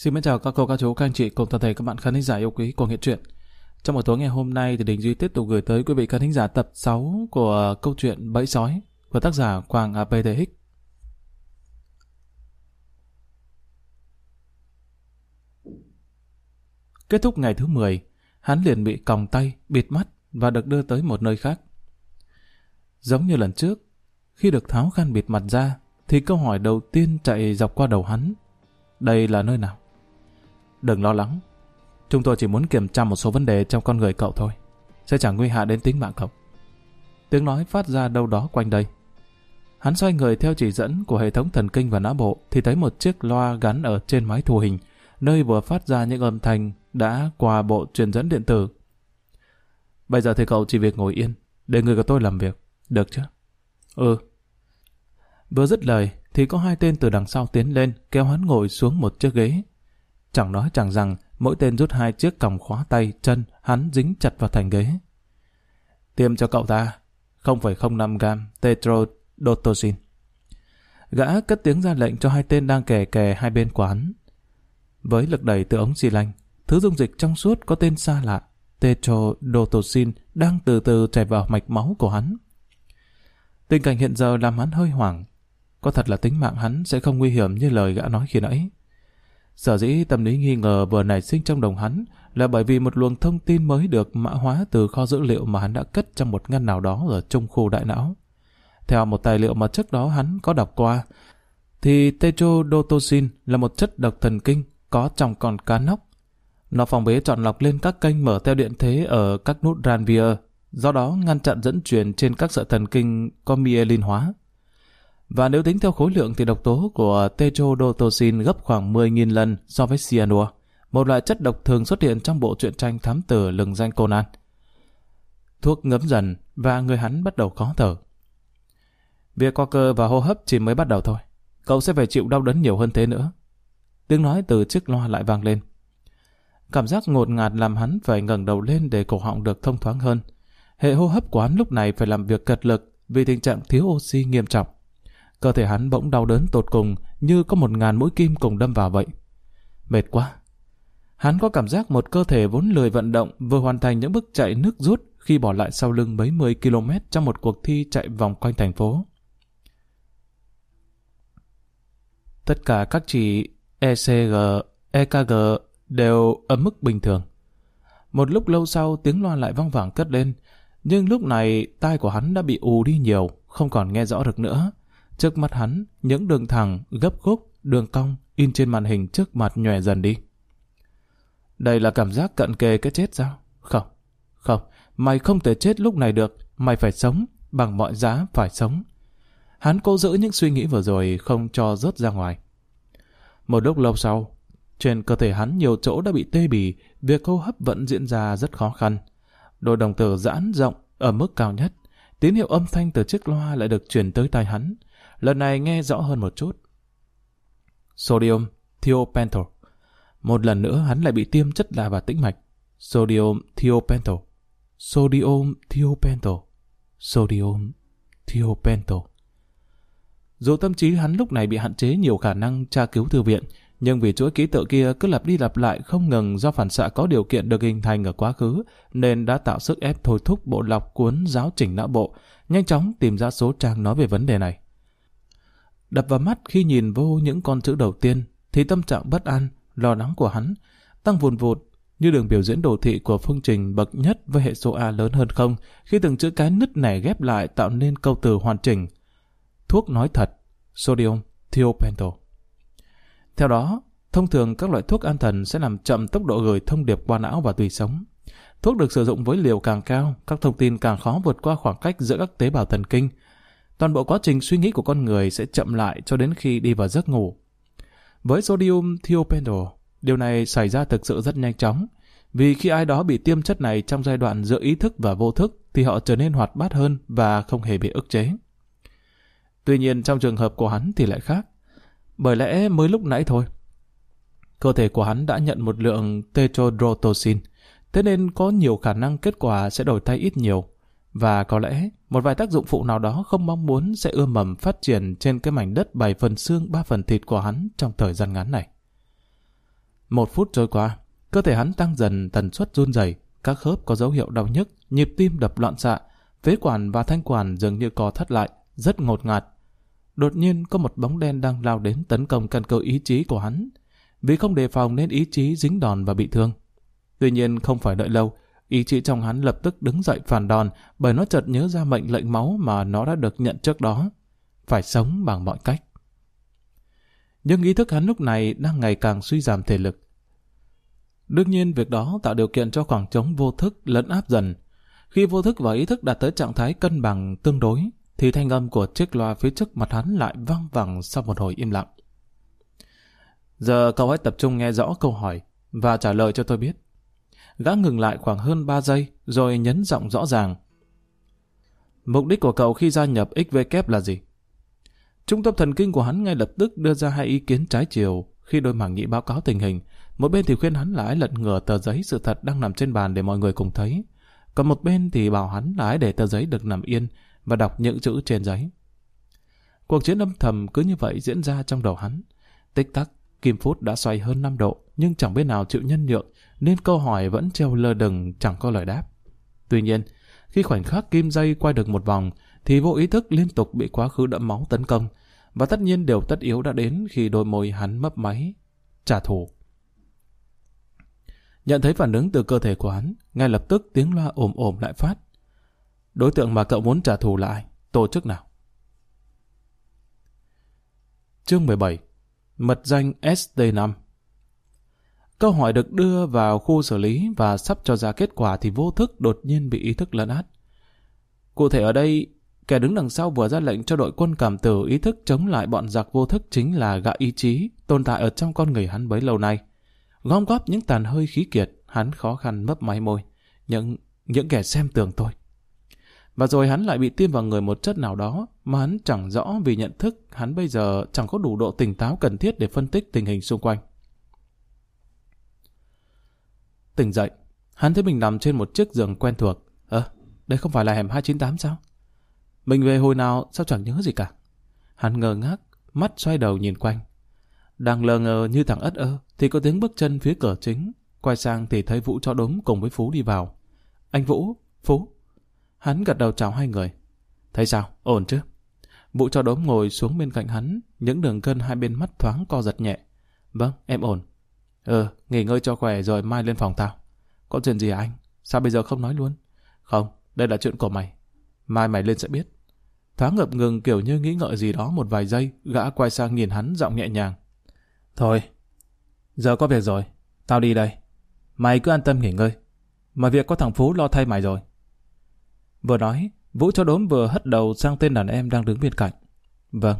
Xin mến chào các cô, các chú, các anh chị cùng toàn thể các bạn khán thính giả yêu quý của Nghệ Truyện. Trong buổi tối ngày hôm nay thì Đình Duy tiếp tục gửi tới quý vị khán thính giả tập 6 của câu chuyện Bẫy Sói của tác giả Quang APTX. Kết thúc ngày thứ 10, hắn liền bị còng tay, bịt mắt và được đưa tới một nơi khác. Giống như lần trước, khi được tháo khăn bịt mặt ra thì câu hỏi đầu tiên chạy dọc qua đầu hắn: đây là nơi nào? Đừng lo lắng, chúng tôi chỉ muốn kiểm tra một số vấn đề trong con người cậu thôi, sẽ chẳng nguy hại đến tính mạng cậu. Tiếng nói phát ra đâu đó quanh đây. Hắn xoay người theo chỉ dẫn của hệ thống thần kinh và não bộ thì thấy một chiếc loa gắn ở trên máy thu hình, nơi vừa phát ra những âm thanh đã qua bộ truyền dẫn điện tử. Bây giờ thì cậu chỉ việc ngồi yên, để người của tôi làm việc, được chứ? Ừ. Vừa dứt lời thì có hai tên từ đằng sau tiến lên kéo hắn ngồi xuống một chiếc ghế. Chẳng nói chẳng rằng, mỗi tên rút hai chiếc còng khóa tay, chân, hắn dính chặt vào thành ghế. Tiêm cho cậu ta 0,05 gram tetrodotoxin. Gã cất tiếng ra lệnh cho hai tên đang kè kè hai bên của hắn. Với lực đẩy từ ống xi lanh, thứ dung dịch trong suốt có tên xa lạ, tetrodotoxin, đang từ từ chảy vào mạch máu của hắn. Tình cảnh hiện giờ làm hắn hơi hoảng. Có thật là tính mạng hắn sẽ không nguy hiểm như lời gã nói khi nãy. Sở dĩ tâm lý nghi ngờ vừa nảy sinh trong đầu hắn là bởi vì một luồng thông tin mới được mã hóa từ kho dữ liệu mà hắn đã cất trong một ngăn nào đó ở trong khu đại não. Theo một tài liệu mà trước đó hắn có đọc qua, thì tetrodotoxin là một chất độc thần kinh có trong con cá nóc. Nó phòng bế chọn lọc lên các kênh mở theo điện thế ở các nút Ranvier, do đó ngăn chặn dẫn truyền trên các sợi thần kinh có myelin hóa. Và nếu tính theo khối lượng thì độc tố của tetrodotoxin gấp khoảng 10.000 lần so với cyanua, một loại chất độc thường xuất hiện trong bộ truyện tranh thám tử lừng danh Conan. Thuốc ngấm dần và người hắn bắt đầu khó thở. Việc co cơ và hô hấp chỉ mới bắt đầu thôi, cậu sẽ phải chịu đau đớn nhiều hơn thế nữa. Tiếng nói từ chiếc loa lại vang lên. Cảm giác ngột ngạt làm hắn phải ngẩng đầu lên để cổ họng được thông thoáng hơn. Hệ hô hấp của hắn lúc này phải làm việc cật lực vì tình trạng thiếu oxy nghiêm trọng. Cơ thể hắn bỗng đau đớn tột cùng, như có 1.000 mũi kim cùng đâm vào vậy. Mệt quá. Hắn có cảm giác một cơ thể vốn lười vận động vừa hoàn thành những bước chạy nước rút khi bỏ lại sau lưng mấy 10 km trong một cuộc thi chạy vòng quanh thành phố. Tất cả các chỉ ECG, EKG đều ở mức bình thường. Một lúc lâu sau, tiếng loa lại vang vẳng cất lên, nhưng lúc này tai của hắn đã bị ù đi nhiều, không còn nghe rõ được nữa. Trước mắt hắn, những đường thẳng, gấp khúc, đường cong in trên màn hình trước mặt nhòe dần đi. Đây là cảm giác cận kề cái chết sao? Không, mày không thể chết lúc này được, mày phải sống, bằng mọi giá phải sống. Hắn cố giữ những suy nghĩ vừa rồi không cho rớt ra ngoài. Một lúc lâu sau, trên cơ thể hắn nhiều chỗ đã bị tê bì, việc hô hấp vẫn diễn ra rất khó khăn. Đôi đồng tử giãn rộng ở mức cao nhất, tín hiệu âm thanh từ chiếc loa lại được truyền tới tai hắn. Lần này nghe rõ hơn một chút. Sodium thiopental. Một lần nữa hắn lại bị tiêm chất lạ vào tĩnh mạch. Sodium thiopental. Sodium thiopental. Sodium thiopental. Dù tâm trí hắn lúc này bị hạn chế nhiều khả năng tra cứu thư viện, nhưng vì chuỗi ký tự kia cứ lặp đi lặp lại không ngừng do phản xạ có điều kiện được hình thành ở quá khứ, nên đã tạo sức ép thôi thúc bộ lọc cuốn giáo chỉnh não bộ, nhanh chóng tìm ra số trang nói về vấn đề này. Đập vào mắt khi nhìn vô những con chữ đầu tiên thì tâm trạng bất an, lo lắng của hắn tăng vùn vụt như đường biểu diễn đồ thị của phương trình bậc nhất với hệ số A lớn hơn không, khi từng chữ cái nứt nẻ ghép lại tạo nên câu từ hoàn chỉnh. Thuốc nói thật, sodium thiopental. Theo đó, thông thường các loại thuốc an thần sẽ làm chậm tốc độ gửi thông điệp qua não và tủy sống. Thuốc được sử dụng với liều càng cao, các thông tin càng khó vượt qua khoảng cách giữa các tế bào thần kinh. Toàn bộ quá trình suy nghĩ của con người sẽ chậm lại cho đến khi đi vào giấc ngủ. Với sodium thiopental, điều này xảy ra thực sự rất nhanh chóng, vì khi ai đó bị tiêm chất này trong giai đoạn giữa ý thức và vô thức thì họ trở nên hoạt bát hơn và không hề bị ức chế. Tuy nhiên trong trường hợp của hắn thì lại khác, bởi lẽ mới lúc nãy thôi, cơ thể của hắn đã nhận một lượng tetrodotoxin, thế nên có nhiều khả năng kết quả sẽ đổi thay ít nhiều. Và có lẽ một vài tác dụng phụ nào đó không mong muốn sẽ ưa mầm phát triển trên cái mảnh đất 7 phần xương 3 phần thịt của hắn trong thời gian ngắn này. 1 phút trôi qua, cơ thể hắn tăng dần tần suất run rẩy, các khớp có dấu hiệu đau nhức, nhịp tim đập loạn xạ, phế quản và thanh quản dường như co thắt lại, rất ngột ngạt. Đột nhiên có một bóng đen đang lao đến tấn công căn cơ ý chí của hắn. Vì không đề phòng nên ý chí dính đòn và bị thương. Tuy nhiên không phải đợi lâu, ý chí trong hắn lập tức đứng dậy phản đòn, bởi nó chợt nhớ ra mệnh lệnh máu mà nó đã được nhận trước đó. Phải sống bằng mọi cách. Nhưng ý thức hắn lúc này đang ngày càng suy giảm thể lực. Đương nhiên việc đó tạo điều kiện cho khoảng trống vô thức lấn áp dần. Khi vô thức và ý thức đạt tới trạng thái cân bằng tương đối, thì thanh âm của chiếc loa phía trước mặt hắn lại vang vẳng sau một hồi im lặng. Giờ cậu hãy tập trung nghe rõ câu hỏi và trả lời cho tôi biết. Gã ngừng lại khoảng hơn 3 giây rồi nhấn giọng rõ ràng. Mục đích của cậu khi gia nhập XVK là gì? Trung tâm thần kinh của hắn ngay lập tức đưa ra 2 ý kiến trái chiều khi đôi mảng nhĩ báo cáo tình hình. Một bên thì khuyên hắn là hãy lật ngửa tờ giấy sự thật đang nằm trên bàn để mọi người cùng thấy. Còn một bên thì bảo hắn là hãy để tờ giấy được nằm yên và đọc những chữ trên giấy. Cuộc chiến âm thầm cứ như vậy diễn ra trong đầu hắn. Tích tắc, kim phút đã xoay hơn 5 độ, nhưng chẳng bên nào chịu nhân nhượng, nên câu hỏi vẫn treo lơ đừng chẳng có lời đáp. Tuy nhiên, khi khoảnh khắc kim dây quay được một vòng, thì vô ý thức liên tục bị quá khứ đẫm máu tấn công, và tất nhiên điều tất yếu đã đến khi đôi môi hắn mấp máy, trả thù. Nhận thấy phản ứng từ cơ thể của hắn, ngay lập tức tiếng loa ồm ồm lại phát. Đối tượng mà cậu muốn trả thù là ai? Tổ chức nào? Chương 17. Mật danh ST5. Câu hỏi được đưa vào khu xử lý và sắp cho ra kết quả thì vô thức đột nhiên bị ý thức lấn át. Cụ thể ở đây, kẻ đứng đằng sau vừa ra lệnh cho đội quân cảm tử ý thức chống lại bọn giặc vô thức chính là gã ý chí tồn tại ở trong con người hắn bấy lâu nay. Gom góp những tàn hơi khí kiệt, hắn khó khăn mấp máy môi. Những kẻ xem thường tôi. Và rồi hắn lại bị tiêm vào người một chất nào đó mà hắn chẳng rõ, vì nhận thức hắn bây giờ chẳng có đủ độ tỉnh táo cần thiết để phân tích tình hình xung quanh. Tỉnh dậy, hắn thấy mình nằm trên một chiếc giường quen thuộc. Đây không phải là hẻm 298 sao? Mình về hồi nào sao chẳng nhớ gì cả. Hắn ngơ ngác, mắt xoay đầu nhìn quanh. Đang lờ ngờ như thằng ất ơ thì có tiếng bước chân phía cửa chính. Quay sang thì thấy Vũ Chó Đốm cùng với Phú đi vào. Anh Vũ, Phú. Hắn gật đầu chào hai người. Thấy sao, ổn chứ? Vũ Chó Đốm ngồi xuống bên cạnh hắn, những đường gân hai bên mắt thoáng co giật nhẹ. Vâng, em ổn. Nghỉ ngơi cho khỏe rồi mai lên phòng tao. Có chuyện gì à anh? Sao bây giờ không nói luôn? Không, đây là chuyện của mày. Mai mày lên sẽ biết. Thoáng ngập ngừng kiểu như nghĩ ngợi gì đó một vài giây, gã quay sang nhìn hắn giọng nhẹ nhàng. Thôi, giờ có việc rồi, tao đi đây. Mày cứ an tâm nghỉ ngơi. Mà việc có thằng Phú lo thay mày rồi. Vừa nói, Vũ Chó Đốm vừa hất đầu sang tên đàn em đang đứng bên cạnh. Vâng.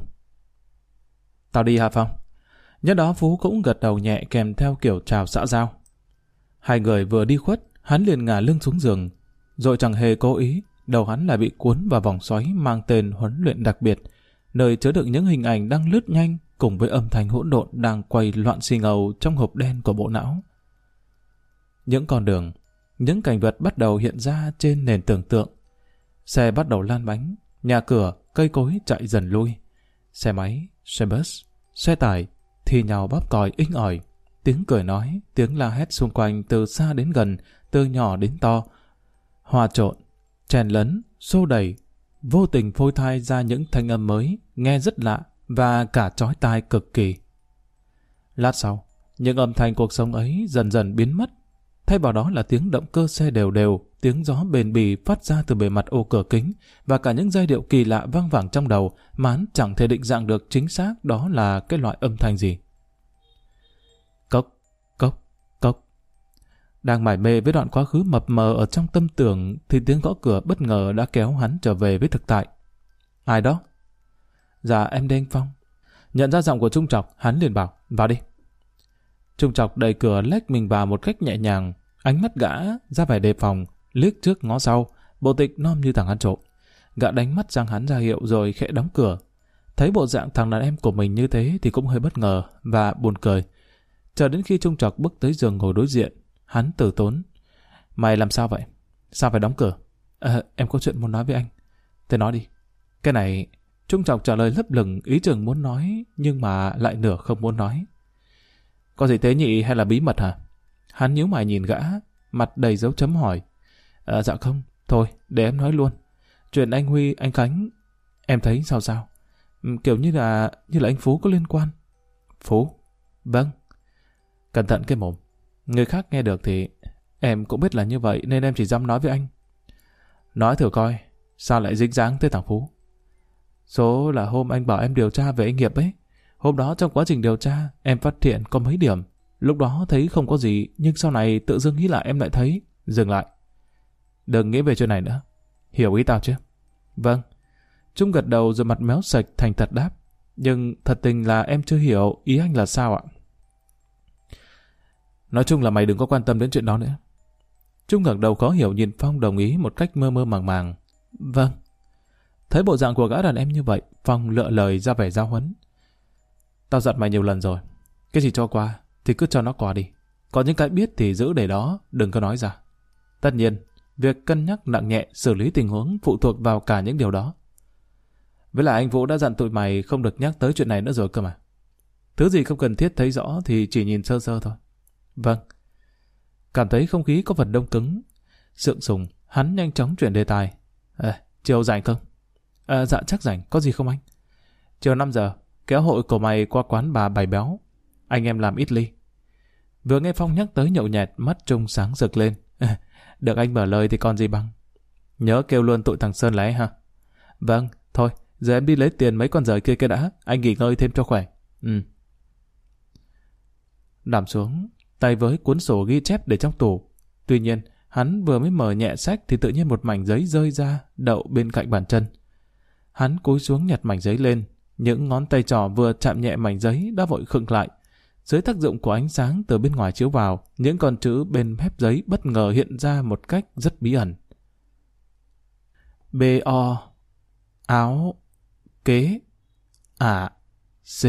Tao đi hả Phong? Nhất đó Phú cũng gật đầu nhẹ kèm theo kiểu chào xã giao. Hai người vừa đi khuất, hắn liền ngả lưng xuống giường. Rồi chẳng hề cố ý, đầu hắn lại bị cuốn vào vòng xoáy mang tên huấn luyện đặc biệt, nơi chứa đựng những hình ảnh đang lướt nhanh cùng với âm thanh hỗn độn đang quay loạn xì ngầu trong hộp đen của bộ não. Những con đường, những cảnh vật bắt đầu hiện ra trên nền tưởng tượng. Xe bắt đầu lan bánh, nhà cửa, cây cối chạy dần lui. Xe máy, xe bus, xe tải thì nhào bóp còi inh ỏi. Tiếng cười nói, tiếng la hét xung quanh từ xa đến gần, từ nhỏ đến to, hòa trộn, chèn lấn, xô đẩy, vô tình phôi thai ra những thanh âm mới, nghe rất lạ và cả chói tai cực kỳ. Lát sau, những âm thanh cuộc sống ấy dần dần biến mất. Thay vào đó là tiếng động cơ xe đều đều, tiếng gió bền bỉ phát ra từ bề mặt ô cửa kính và cả những giai điệu kỳ lạ vang vẳng trong đầu mà hắn chẳng thể định dạng được chính xác đó là cái loại âm thanh gì. Cốc, cốc, cốc. Đang mải mê với đoạn quá khứ mập mờ ở trong tâm tưởng thì tiếng gõ cửa bất ngờ đã kéo hắn trở về với thực tại. Ai đó? Dạ em đây anh Phong. Nhận ra giọng của Trung Trọc, hắn liền bảo, vào đi. Trung Trọc đẩy cửa lách mình vào một cách nhẹ nhàng, ánh mắt gã ra vẻ đề phòng, liếc trước ngó sau, bộ tịch nom như thằng ăn trộm. Gã đánh mắt sang hắn ra hiệu rồi khẽ đóng cửa. Thấy bộ dạng thằng đàn em của mình như thế thì cũng hơi bất ngờ và buồn cười. Chờ đến khi Trung Trọc bước tới giường ngồi đối diện, hắn từ tốn. Mày làm sao vậy? Sao phải đóng cửa? Em có chuyện muốn nói với anh. Thế nói đi. Cái này... Trung Trọc trả lời lấp lửng ý chừng muốn nói nhưng mà lại nửa không muốn nói. Có gì tế nhị hay là bí mật hả? Hắn nhíu mày nhìn gã, mặt đầy dấu chấm hỏi. Dạ không, thôi để em nói luôn. Chuyện anh Huy, anh Khánh, em thấy sao? Kiểu như là anh Phú có liên quan. Phú? Vâng. Cẩn thận cái mồm. Người khác nghe được thì em cũng biết là như vậy nên em chỉ dám nói với anh. Nói thử coi, sao lại dính dáng tới thằng Phú? Số là hôm anh bảo em điều tra về anh Nghiệp ấy. Hôm đó trong quá trình điều tra, em phát hiện có mấy điểm. Lúc đó thấy không có gì, nhưng sau này tự dưng nghĩ lại em lại thấy. Dừng lại. Đừng nghĩ về chuyện này nữa. Hiểu ý tao chứ? Vâng. Trung gật đầu rồi mặt méo sạch thành thật đáp. Nhưng thật tình là em chưa hiểu ý anh là sao ạ? Nói chung là mày đừng có quan tâm đến chuyện đó nữa. Trung ngẩng đầu khó hiểu nhìn Phong đồng ý một cách mơ mơ màng màng. Vâng. Thấy bộ dạng của gã đàn em như vậy, Phong lựa lời ra vẻ giáo huấn. Tao dặn mày nhiều lần rồi. Cái gì cho qua thì cứ cho nó qua đi. Còn những cái biết thì giữ để đó, đừng có nói ra. Tất nhiên, việc cân nhắc nặng nhẹ xử lý tình huống phụ thuộc vào cả những điều đó. Với lại anh Vũ đã dặn tụi mày không được nhắc tới chuyện này nữa rồi cơ mà. Thứ gì không cần thiết thấy rõ thì chỉ nhìn sơ sơ thôi. Vâng. Cảm thấy không khí có phần đông cứng. Sượng sùng, hắn nhanh chóng chuyển đề tài. Chiều rảnh không? Dạ chắc rảnh, có gì không anh? Chiều 5 giờ, kéo hội của mày qua quán bà Bảy Béo. Anh em làm ít ly. Vừa nghe Phong nhắc tới nhậu nhẹt, mắt Trung sáng rực lên. Được anh mở lời thì còn gì bằng. Nhớ kêu luôn tụi thằng Sơn lái ha. Vâng, thôi, giờ em đi lấy tiền mấy con dời kia đã, anh nghỉ ngơi thêm cho khỏe. Nằm xuống, tay với cuốn sổ ghi chép để trong tủ. Tuy nhiên, hắn vừa mới mở nhẹ sách thì tự nhiên một mảnh giấy rơi ra, đậu bên cạnh bàn chân. Hắn cúi xuống nhặt mảnh giấy lên, những ngón tay trỏ vừa chạm nhẹ mảnh giấy đã vội khựng lại. Dưới tác dụng của ánh sáng từ bên ngoài chiếu vào, những con chữ bên mép giấy bất ngờ hiện ra một cách rất bí ẩn. B-O áo kế C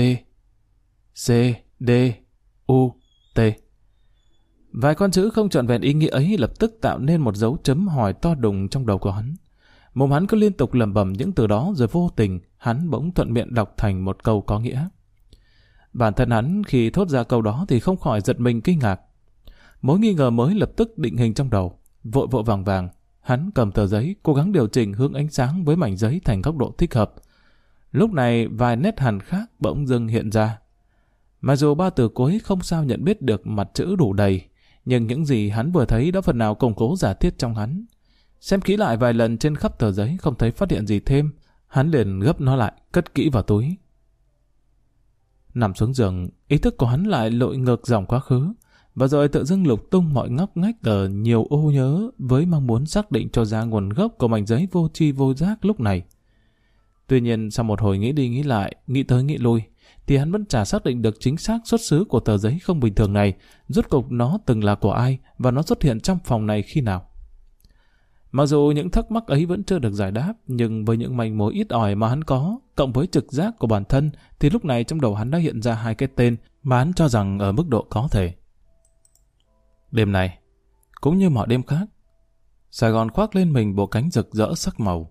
C D U T. Vài con chữ không trọn vẹn ý nghĩa ấy lập tức tạo nên một dấu chấm hỏi to đùng trong đầu của hắn. Mồm hắn cứ liên tục lẩm bẩm những từ đó rồi vô tình hắn bỗng thuận miệng đọc thành một câu có nghĩa. Bản thân hắn khi thốt ra câu đó thì không khỏi giật mình kinh ngạc. Mối nghi ngờ mới lập tức định hình trong đầu. Vội vội vàng vàng, hắn cầm tờ giấy cố gắng điều chỉnh hướng ánh sáng với mảnh giấy thành góc độ thích hợp. Lúc này vài nét hằn khác bỗng dưng hiện ra. Mặc dù ba từ cuối không sao nhận biết được mặt chữ đủ đầy, nhưng những gì hắn vừa thấy đã phần nào củng cố giả thiết trong hắn. Xem kỹ lại vài lần trên khắp tờ giấy không thấy phát hiện gì thêm, hắn liền gấp nó lại, cất kỹ vào túi. Nằm xuống giường, ý thức của hắn lại lội ngược dòng quá khứ, và rồi tự dưng lục tung mọi ngóc ngách ở nhiều ô nhớ với mong muốn xác định cho ra nguồn gốc của mảnh giấy vô tri vô giác lúc này. Tuy nhiên sau một hồi nghĩ đi nghĩ lại, nghĩ tới nghĩ lui, thì hắn vẫn chả xác định được chính xác xuất xứ của tờ giấy không bình thường này, rốt cục nó từng là của ai và nó xuất hiện trong phòng này khi nào. Mặc dù những thắc mắc ấy vẫn chưa được giải đáp, nhưng với những manh mối ít ỏi mà hắn có, cộng với trực giác của bản thân, thì lúc này trong đầu hắn đã hiện ra hai cái tên mà hắn cho rằng ở mức độ có thể. Đêm này, cũng như mọi đêm khác, Sài Gòn khoác lên mình bộ cánh rực rỡ sắc màu.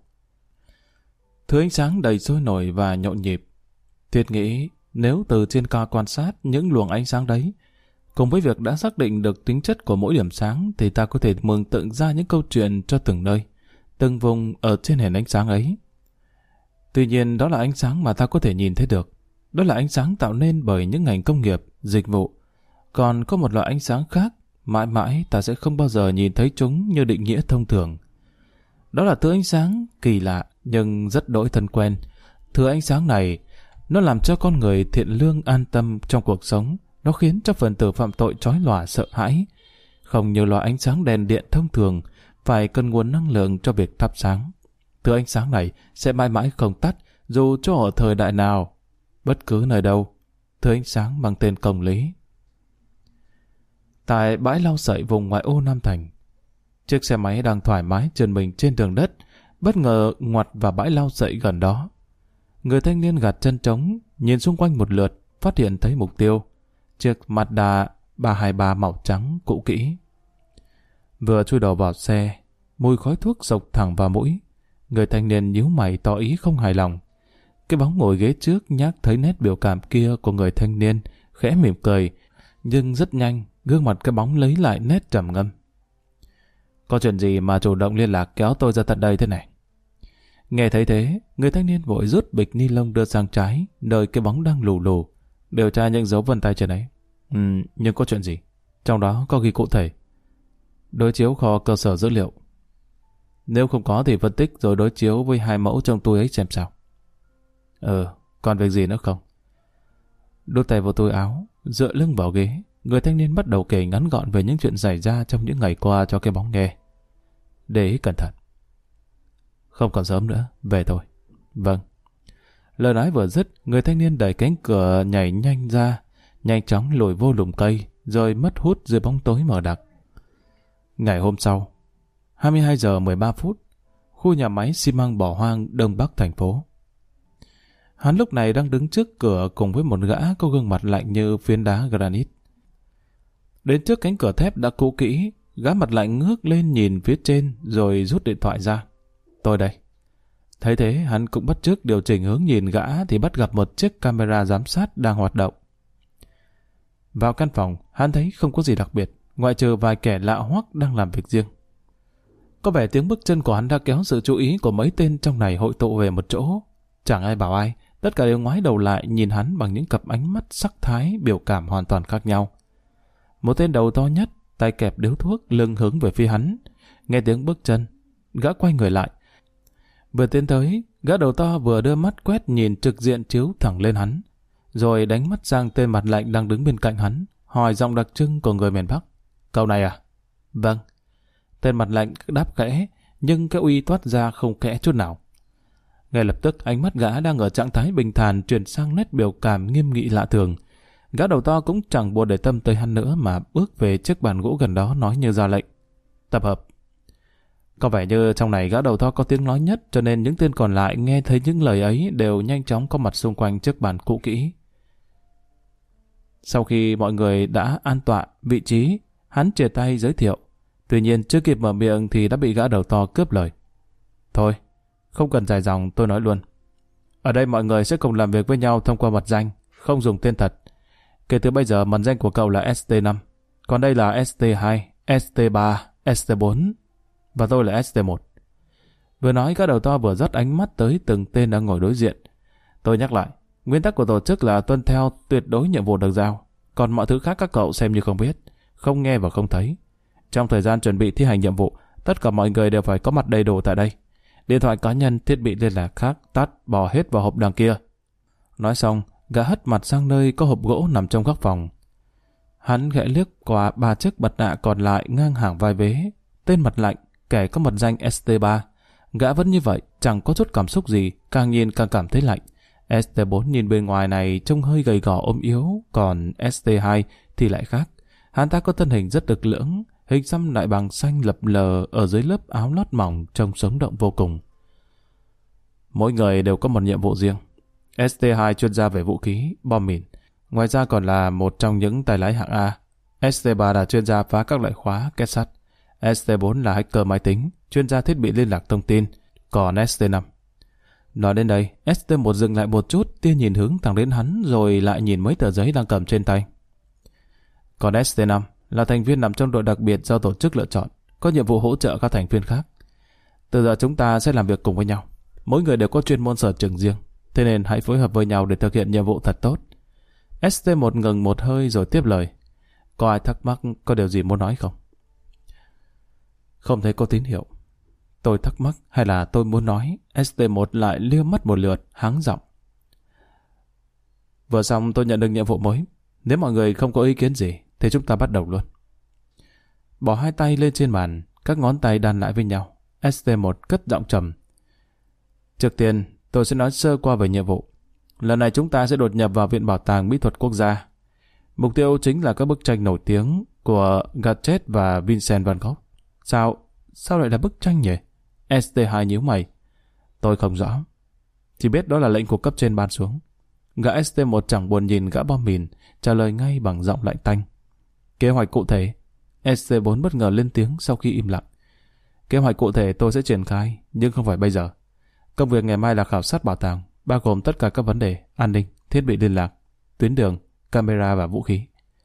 Thứ ánh sáng đầy sôi nổi và nhộn nhịp. Thiệt nghĩ, nếu từ trên cao quan sát những luồng ánh sáng đấy, cùng với việc đã xác định được tính chất của mỗi điểm sáng thì ta có thể mường tượng ra những câu chuyện cho từng nơi, từng vùng ở trên nền ánh sáng ấy. Tuy nhiên đó là ánh sáng mà ta có thể nhìn thấy được. Đó là ánh sáng tạo nên bởi những ngành công nghiệp, dịch vụ. Còn có một loại ánh sáng khác, mãi mãi ta sẽ không bao giờ nhìn thấy chúng như định nghĩa thông thường. Đó là thứ ánh sáng kỳ lạ nhưng rất đỗi thân quen. Thứ ánh sáng này, nó làm cho con người thiện lương an tâm trong cuộc sống. Nó khiến cho phần tử phạm tội chói lòa sợ hãi. Không như loại ánh sáng đèn điện thông thường, phải cần nguồn năng lượng cho việc thắp sáng. Thứ ánh sáng này sẽ mãi mãi không tắt, dù cho ở thời đại nào, bất cứ nơi đâu. Thứ ánh sáng mang tên công lý. Tại bãi lau sậy vùng ngoại ô Nam Thành, chiếc xe máy đang thoải mái trườn mình trên đường đất, bất ngờ ngoặt vào bãi lau sậy gần đó. Người thanh niên gạt chân trống, nhìn xung quanh một lượt, phát hiện thấy mục tiêu. Chiếc Mazda 323 màu trắng cũ kỹ. Vừa chui đầu vào xe, mùi khói thuốc xộc thẳng vào mũi. Người thanh niên nhíu mày tỏ ý không hài lòng. Cái bóng ngồi ghế trước nhắc thấy nét biểu cảm kia của người thanh niên, khẽ mỉm cười, nhưng rất nhanh, gương mặt cái bóng lấy lại nét trầm ngâm. Có chuyện gì mà chủ động liên lạc kéo tôi ra tận đây thế này? Nghe thấy thế, người thanh niên vội rút bịch ni lông đưa sang trái, nơi cái bóng đang lù lù, điều tra những dấu vân tay trên ấy. Nhưng có chuyện gì? Trong đó có ghi cụ thể. Đối chiếu kho cơ sở dữ liệu. Nếu không có thì phân tích rồi đối chiếu với 2 mẫu trong túi ấy xem sao. Còn việc gì nữa không? Đút tay vào túi áo, dựa lưng vào ghế, người thanh niên bắt đầu kể ngắn gọn về những chuyện xảy ra trong những ngày qua cho cái bóng nghe. Để ý cẩn thận. Không còn sớm nữa, về thôi. Vâng. Lời nói vừa dứt, người thanh niên đẩy cánh cửa nhảy nhanh ra, nhanh chóng lùi vô lùm cây, rồi mất hút dưới bóng tối mờ đặc. Ngày hôm sau, 22 giờ 13 phút, khu nhà máy xi măng bỏ hoang Đông Bắc thành phố. Hắn lúc này đang đứng trước cửa cùng với một gã có gương mặt lạnh như phiến đá granite. Đến trước cánh cửa thép đã cũ kỹ, gã mặt lạnh ngước lên nhìn phía trên rồi rút điện thoại ra. Tôi đây. Thấy thế, hắn cũng bắt chước điều chỉnh hướng nhìn gã thì bắt gặp một chiếc camera giám sát đang hoạt động. Vào căn phòng, hắn thấy không có gì đặc biệt, ngoại trừ vài kẻ lạ hoắc đang làm việc riêng. Có vẻ tiếng bước chân của hắn đã kéo sự chú ý của mấy tên trong này hội tụ về một chỗ. Chẳng ai bảo ai, tất cả đều ngoái đầu lại nhìn hắn bằng những cặp ánh mắt sắc thái biểu cảm hoàn toàn khác nhau. Một tên đầu to nhất, tay kẹp điếu thuốc, lưng hướng về phía hắn. Nghe tiếng bước chân, gã quay người lại. Vừa tiến tới, gã đầu to vừa đưa mắt quét nhìn trực diện chiếu thẳng lên hắn, rồi đánh mắt sang tên mặt lạnh đang đứng bên cạnh hắn, hỏi giọng đặc trưng của người miền Bắc. Cậu này à? Vâng. Tên mặt lạnh đáp khẽ, nhưng cái uy toát ra không khẽ chút nào. Ngay lập tức ánh mắt gã đang ở trạng thái bình thản chuyển sang nét biểu cảm nghiêm nghị lạ thường. Gã đầu to cũng chẳng buồn để tâm tới hắn nữa mà bước về chiếc bàn gỗ gần đó nói như ra lệnh. Tập hợp. Có vẻ như trong này gã đầu to có tiếng nói nhất, cho nên những tên còn lại nghe thấy những lời ấy đều nhanh chóng có mặt xung quanh chiếc bàn cũ kỹ. Sau khi mọi người đã an tọa vị trí, hắn chìa tay giới thiệu. Tuy nhiên chưa kịp mở miệng thì đã bị gã đầu to cướp lời. Thôi, không cần dài dòng, tôi nói luôn. Ở đây mọi người sẽ cùng làm việc với nhau thông qua mật danh, không dùng tên thật. Kể từ bây giờ mật danh của cậu là ST5, còn đây là ST2, ST3, ST4 và tôi là ST1. Vừa nói gã đầu to vừa dắt ánh mắt tới từng tên đang ngồi đối diện. Tôi nhắc lại, nguyên tắc của tổ chức là tuân theo tuyệt đối nhiệm vụ được giao, còn mọi thứ khác các cậu xem như không biết, không nghe và không thấy. Trong thời gian chuẩn bị thi hành nhiệm vụ, tất cả mọi người đều phải có mặt đầy đủ tại đây. Điện thoại cá nhân, thiết bị liên lạc khác tắt, bỏ hết vào hộp đằng kia. Nói xong, gã hất mặt sang nơi có hộp gỗ nằm trong góc phòng. Hắn khẽ liếc qua 3 chiếc mặt nạ còn lại ngang hàng vai vế. Tên mặt lạnh, kẻ có mật danh ST3. Gã vẫn như vậy, chẳng có chút cảm xúc gì, càng nhìn càng cảm thấy lạnh. ST4 nhìn bên ngoài này trông hơi gầy gò ốm yếu, còn ST2 thì lại khác. Hắn ta có thân hình rất lực lưỡng, hình xăm đại bàng xanh lập lờ ở dưới lớp áo lót mỏng trông sống động vô cùng. Mỗi người đều có một nhiệm vụ riêng. ST2 chuyên gia về vũ khí, bom mìn, ngoài ra còn là một trong những tay lái hạng A. ST3 là chuyên gia phá các loại khóa, két sắt. ST4 là hacker máy tính, chuyên gia thiết bị liên lạc thông tin, còn ST5. Nói đến đây, ST1 dừng lại một chút, tia nhìn hướng thẳng đến hắn rồi lại nhìn mấy tờ giấy đang cầm trên tay. Còn ST5 là thành viên nằm trong đội đặc biệt do tổ chức lựa chọn, có nhiệm vụ hỗ trợ các thành viên khác. Từ giờ chúng ta sẽ làm việc cùng với nhau. Mỗi người đều có chuyên môn sở trường riêng, thế nên hãy phối hợp với nhau để thực hiện nhiệm vụ thật tốt. ST1 ngừng một hơi rồi tiếp lời. Có ai thắc mắc có điều gì muốn nói không? Không thấy có tín hiệu. Tôi thắc mắc hay là tôi muốn nói? ST1 lại liếc mắt một lượt, hắng giọng. Vừa xong tôi nhận được nhiệm vụ mới. Nếu mọi người không có ý kiến gì thì chúng ta bắt đầu luôn. Bỏ hai tay lên trên bàn, các ngón tay đan lại với nhau. ST1 cất giọng trầm. Trước tiên, tôi sẽ nói sơ qua về nhiệm vụ. Lần này chúng ta sẽ đột nhập vào Viện Bảo tàng Mỹ thuật Quốc gia. Mục tiêu chính là các bức tranh nổi tiếng của Gatchet và Vincent van Gogh. Sao lại là bức tranh nhỉ? ST2 nhíu mày. Tôi không rõ. Chỉ biết đó là lệnh của cấp trên ban xuống. Gã ST1 chẳng buồn nhìn gã bom mìn, trả lời ngay bằng giọng lạnh tanh. Kế hoạch cụ thể. ST4 bất ngờ lên tiếng sau khi im lặng. Kế hoạch cụ thể tôi sẽ triển khai, nhưng không phải bây giờ. Công việc ngày mai là khảo sát bảo tàng, bao gồm tất cả các vấn đề an ninh, thiết bị liên lạc, tuyến đường, camera và vũ khí.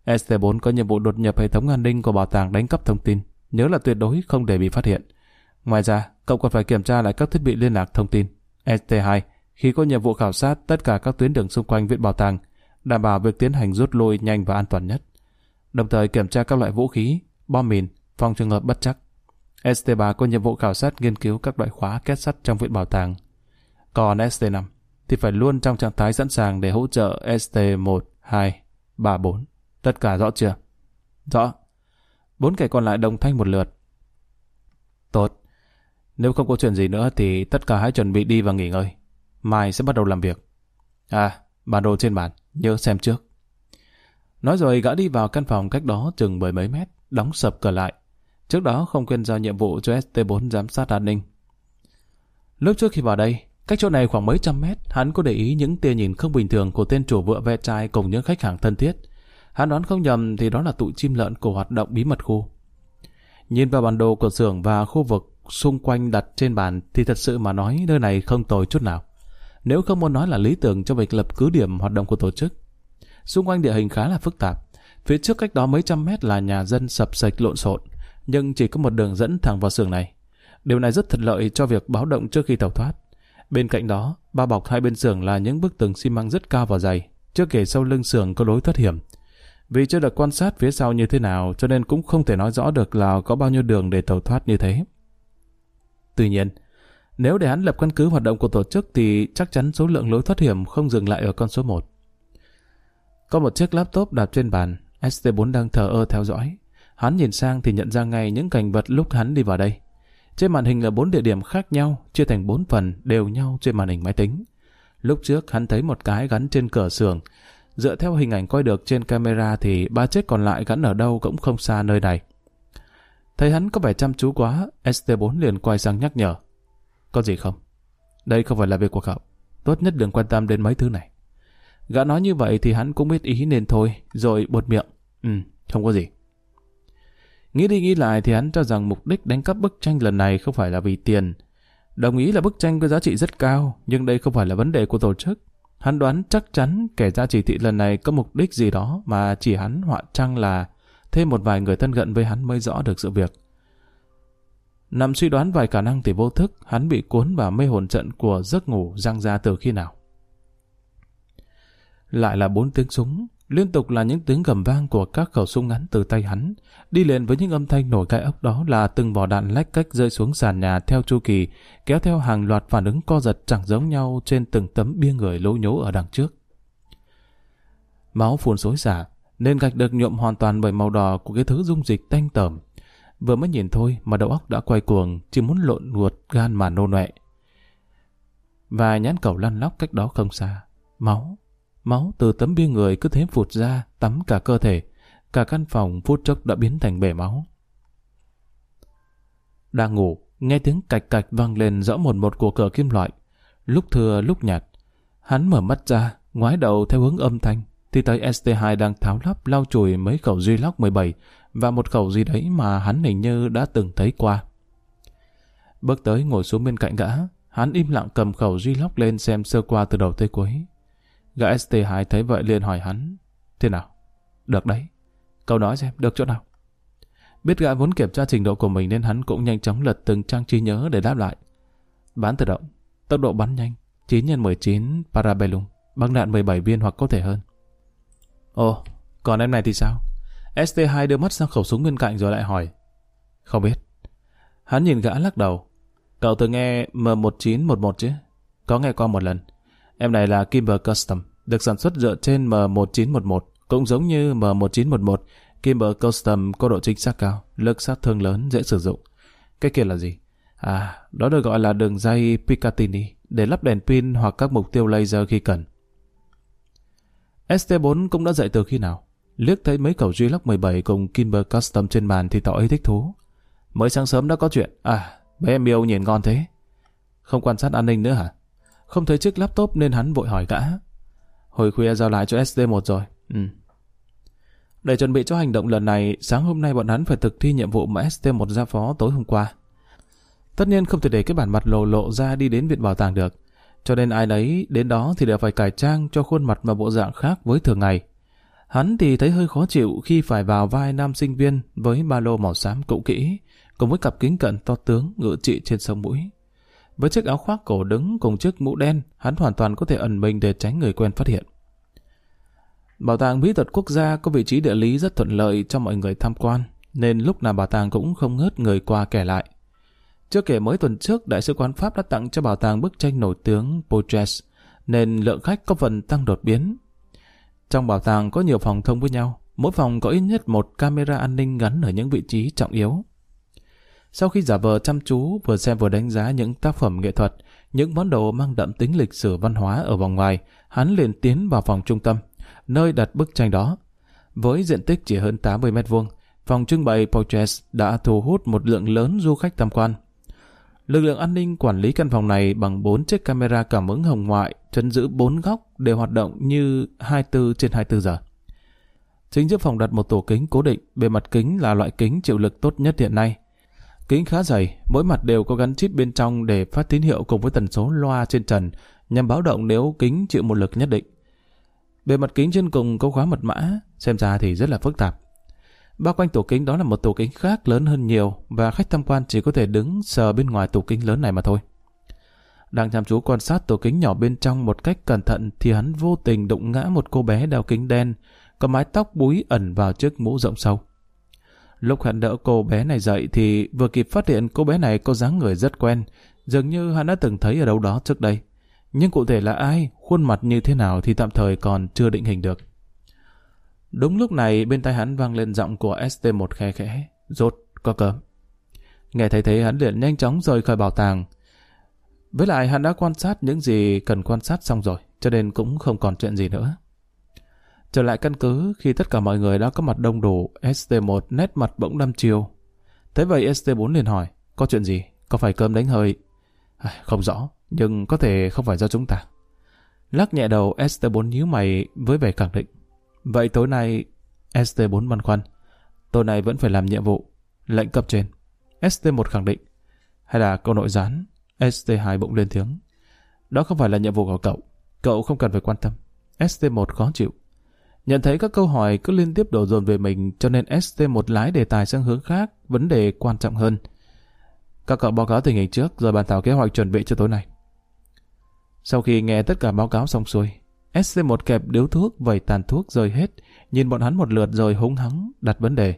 ST4 có nhiệm vụ đột nhập hệ thống an ninh của bảo tàng đánh cắp thông tin, nhớ là tuyệt đối không để bị phát hiện. Ngoài ra, cậu còn phải kiểm tra lại các thiết bị liên lạc thông tin. ST2, khi có nhiệm vụ khảo sát tất cả các tuyến đường xung quanh viện bảo tàng, đảm bảo việc tiến hành rút lui nhanh và an toàn nhất. Đồng thời kiểm tra các loại vũ khí, bom mìn, phòng trường hợp bất trắc. ST3 có nhiệm vụ khảo sát nghiên cứu các loại khóa két sắt trong viện bảo tàng. Còn ST5 thì phải luôn trong trạng thái sẵn sàng để hỗ trợ ST1, 2, 3, 4. Tất cả rõ chưa? Rõ. 4 kẻ còn lại đồng thanh một lượt. Tốt. Nếu không có chuyện gì nữa thì tất cả hãy chuẩn bị đi và nghỉ ngơi. Mai sẽ bắt đầu làm việc. Bản đồ trên bàn, nhớ xem trước. Nói rồi gã đi vào căn phòng cách đó chừng 10 mấy mét, đóng sập cửa lại. Trước đó không quên giao nhiệm vụ cho ST4 giám sát an ninh. Lúc trước khi vào đây, cách chỗ này khoảng mấy trăm mét, hắn có để ý những tia nhìn không bình thường của tên chủ vựa ve chai cùng những khách hàng thân thiết. Hắn đoán không nhầm thì đó là tụi chim lợn của hoạt động bí mật khu. Nhìn vào bản đồ của xưởng và khu vực xung quanh đặt trên bàn thì thật sự mà nói nơi này không tồi chút nào. Nếu không muốn nói là lý tưởng cho việc lập cứ điểm hoạt động của tổ chức. Xung quanh địa hình khá là phức tạp. Phía trước cách đó mấy trăm mét là nhà dân sập sạch lộn xộn, nhưng chỉ có một đường dẫn thẳng vào xưởng này. Điều này rất thuận lợi cho việc báo động trước khi tẩu thoát. Bên cạnh đó, bao bọc hai bên xưởng là những bức tường xi măng rất cao và dày, chưa kể sau lưng xưởng có lối thoát hiểm. Vì chưa được quan sát phía sau như thế nào cho nên cũng không thể nói rõ được là có bao nhiêu đường để tẩu thoát như thế. Tuy nhiên, nếu để hắn lập căn cứ hoạt động của tổ chức thì chắc chắn số lượng lối thoát hiểm không dừng lại ở con số 1. Có một chiếc laptop đặt trên bàn, ST4 đang thờ ơ theo dõi. Hắn nhìn sang thì nhận ra ngay những cảnh vật lúc hắn đi vào đây. Trên màn hình là 4 địa điểm khác nhau, chia thành 4 phần đều nhau trên màn hình máy tính. Lúc trước hắn thấy một cái gắn trên cửa xưởng. Dựa theo hình ảnh coi được trên camera thì 3 chiếc còn lại gắn ở đâu cũng không xa nơi này. Thấy hắn có vẻ chăm chú quá, ST4 liền quay sang nhắc nhở. Có gì không? Đây không phải là việc của cậu. Tốt nhất đừng quan tâm đến mấy thứ này. Gã nói như vậy thì hắn cũng biết ý nên thôi, rồi buột miệng. Không có gì. Nghĩ đi nghĩ lại thì hắn cho rằng mục đích đánh cắp bức tranh lần này không phải là vì tiền. Đồng ý là bức tranh có giá trị rất cao, nhưng đây không phải là vấn đề của tổ chức. Hắn đoán chắc chắn kẻ ra chỉ thị lần này có mục đích gì đó mà chỉ hắn họa chăng là thêm một vài người thân cận với hắn mới rõ được sự việc. Nằm suy đoán vài khả năng thì vô thức, hắn bị cuốn vào mê hồn trận của giấc ngủ giăng ra từ khi nào. Lại là 4 tiếng súng, liên tục là những tiếng gầm vang của các khẩu súng ngắn từ tay hắn, đi liền với những âm thanh nổi gai ốc đó là từng vỏ đạn lách cách rơi xuống sàn nhà theo chu kỳ, kéo theo hàng loạt phản ứng co giật chẳng giống nhau trên từng tấm bia người lố nhố ở đằng trước. Máu phun xối xả, nên gạch được nhuộm hoàn toàn bởi màu đỏ của cái thứ dung dịch tanh tởm. Vừa mới nhìn thôi mà đầu óc đã quay cuồng, chỉ muốn lộn ruột gan mà nôn ọe. Và nhãn cầu lăn lóc cách đó không xa, máu từ tấm bia người cứ thế phụt ra, tắm cả cơ thể, cả căn phòng phút chốc đã biến thành bể máu. Đang ngủ, nghe tiếng cạch cạch vang lên rõ mồn một của cửa kim loại, lúc thưa lúc nhạt. Hắn mở mắt ra, ngoái đầu theo hướng âm thanh, thì thấy ST2 đang tháo lắp lau chùi mấy khẩu Glock 17 và một khẩu gì đấy mà hắn hình như đã từng thấy qua. Bước tới ngồi xuống bên cạnh gã, hắn im lặng cầm khẩu Glock lên xem sơ qua từ đầu tới cuối. Gã ST2 thấy vậy liền hỏi hắn, thế nào? Được đấy. Cậu nói xem, được chỗ nào? Biết gã muốn kiểm tra trình độ của mình nên hắn cũng nhanh chóng lật từng trang trí nhớ để đáp lại. Bán tự động, tốc độ bắn nhanh, 9x19 Parabellum, băng đạn 17 viên hoặc có thể hơn. Ồ, còn em này thì sao? ST2 đưa mắt sang khẩu súng bên cạnh rồi lại hỏi. Không biết. Hắn nhìn gã lắc đầu. Cậu từng nghe M1911 chứ? Có nghe qua một lần. Em này là Kimber Custom, được sản xuất dựa trên M1911, cũng giống như M1911. Kimber Custom có độ chính xác cao, lực sát thương lớn, dễ sử dụng. Cái kia là gì? Đó được gọi là đường dây Picatinny, để lắp đèn pin hoặc các mục tiêu laser khi cần. ST4 cũng đã dậy từ khi nào? Liếc thấy mấy khẩu Glock 17 cùng Kimber Custom trên bàn thì tỏ ý thích thú. Mới sáng sớm đã có chuyện. Mấy em yêu nhìn ngon thế. Không quan sát an ninh nữa hả? Không thấy chiếc laptop nên hắn vội hỏi gã. Hồi khuya giao lại cho SD1 rồi. Để chuẩn bị cho hành động lần này, sáng hôm nay bọn hắn phải thực thi nhiệm vụ mà ST1 giao phó tối hôm qua. Tất nhiên không thể để cái bản mặt lộ ra đi đến viện bảo tàng được. Cho nên ai đấy đến đó thì đều phải cải trang cho khuôn mặt và bộ dạng khác với thường ngày. Hắn thì thấy hơi khó chịu khi phải vào vai nam sinh viên với ba lô màu xám cũ kỹ, cùng với cặp kính cận to tướng ngự trị trên sống mũi. Với chiếc áo khoác cổ đứng cùng chiếc mũ đen, hắn hoàn toàn có thể ẩn mình để tránh người quen phát hiện. Bảo tàng Mỹ thuật quốc gia có vị trí địa lý rất thuận lợi cho mọi người tham quan, nên lúc nào bảo tàng cũng không ngớt người qua kẻ lại. Chưa kể mới tuần trước, Đại sứ quán Pháp đã tặng cho bảo tàng bức tranh nổi tiếng Portrait, nên lượng khách có phần tăng đột biến. Trong bảo tàng có nhiều phòng thông với nhau, mỗi phòng có ít nhất một camera an ninh gắn ở những vị trí trọng yếu. Sau khi giả vờ chăm chú vừa xem vừa đánh giá những tác phẩm nghệ thuật, những món đồ mang đậm tính lịch sử văn hóa ở vòng ngoài, hắn liền tiến vào phòng trung tâm, nơi đặt bức tranh đó. Với diện tích chỉ hơn 80 m², phòng trưng bày Portrait đã thu hút một lượng lớn du khách tham quan. Lực lượng an ninh quản lý căn phòng này bằng 4 chiếc camera cảm ứng hồng ngoại, trấn giữ 4 góc đều hoạt động như 24/24 giờ. Chính giữa phòng đặt một tủ kính cố định, bề mặt kính là loại kính chịu lực tốt nhất hiện nay. Kính khá dày, mỗi mặt đều có gắn chip bên trong để phát tín hiệu cùng với tần số loa trên trần, nhằm báo động nếu kính chịu một lực nhất định. Bề mặt kính trên cùng có khóa mật mã, xem ra thì rất là phức tạp. Bao quanh tủ kính đó là một tủ kính khác lớn hơn nhiều, và khách tham quan chỉ có thể đứng sờ bên ngoài tủ kính lớn này mà thôi. Đang chăm chú quan sát tủ kính nhỏ bên trong một cách cẩn thận thì hắn vô tình đụng ngã một cô bé đeo kính đen, có mái tóc búi ẩn vào chiếc mũ rộng sâu. Lúc hắn đỡ cô bé này dậy thì vừa kịp phát hiện cô bé này có dáng người rất quen, dường như hắn đã từng thấy ở đâu đó trước đây. Nhưng cụ thể là ai, khuôn mặt như thế nào thì tạm thời còn chưa định hình được. Đúng lúc này bên tai hắn vang lên giọng của ST1 khe khẽ, "Rốt, có cơm." Nghe thấy thế hắn liền nhanh chóng rời khỏi bảo tàng. Với lại hắn đã quan sát những gì cần quan sát xong rồi, cho nên cũng không còn chuyện gì nữa. Trở lại căn cứ, khi tất cả mọi người đã có mặt đông đủ, ST1 nét mặt bỗng đăm chiêu. Thế vậy ST4 liền hỏi, "Có chuyện gì? Có phải cơm đánh hơi?" "Không rõ, nhưng có thể không phải do chúng ta." Lắc nhẹ đầu, ST4 nhíu mày với vẻ khẳng định. "Vậy tối nay..." ST4 băn khoăn. "Tối nay vẫn phải làm nhiệm vụ. Lệnh cấp trên." ST1 khẳng định. "Hay là câu nội gián?" ST2 bỗng lên tiếng. "Đó không phải là nhiệm vụ của cậu. Cậu không cần phải quan tâm." ST1 khó chịu. Nhận thấy các câu hỏi cứ liên tiếp đổ dồn về mình, cho nên ST1 lái đề tài sang hướng khác, vấn đề quan trọng hơn. "Các cậu báo cáo tình hình trước, rồi bàn thảo kế hoạch chuẩn bị cho tối nay." Sau khi nghe tất cả báo cáo xong xuôi, ST1 kẹp điếu thuốc, vẩy tàn thuốc rơi hết, nhìn bọn hắn một lượt rồi húng hắng đặt vấn đề.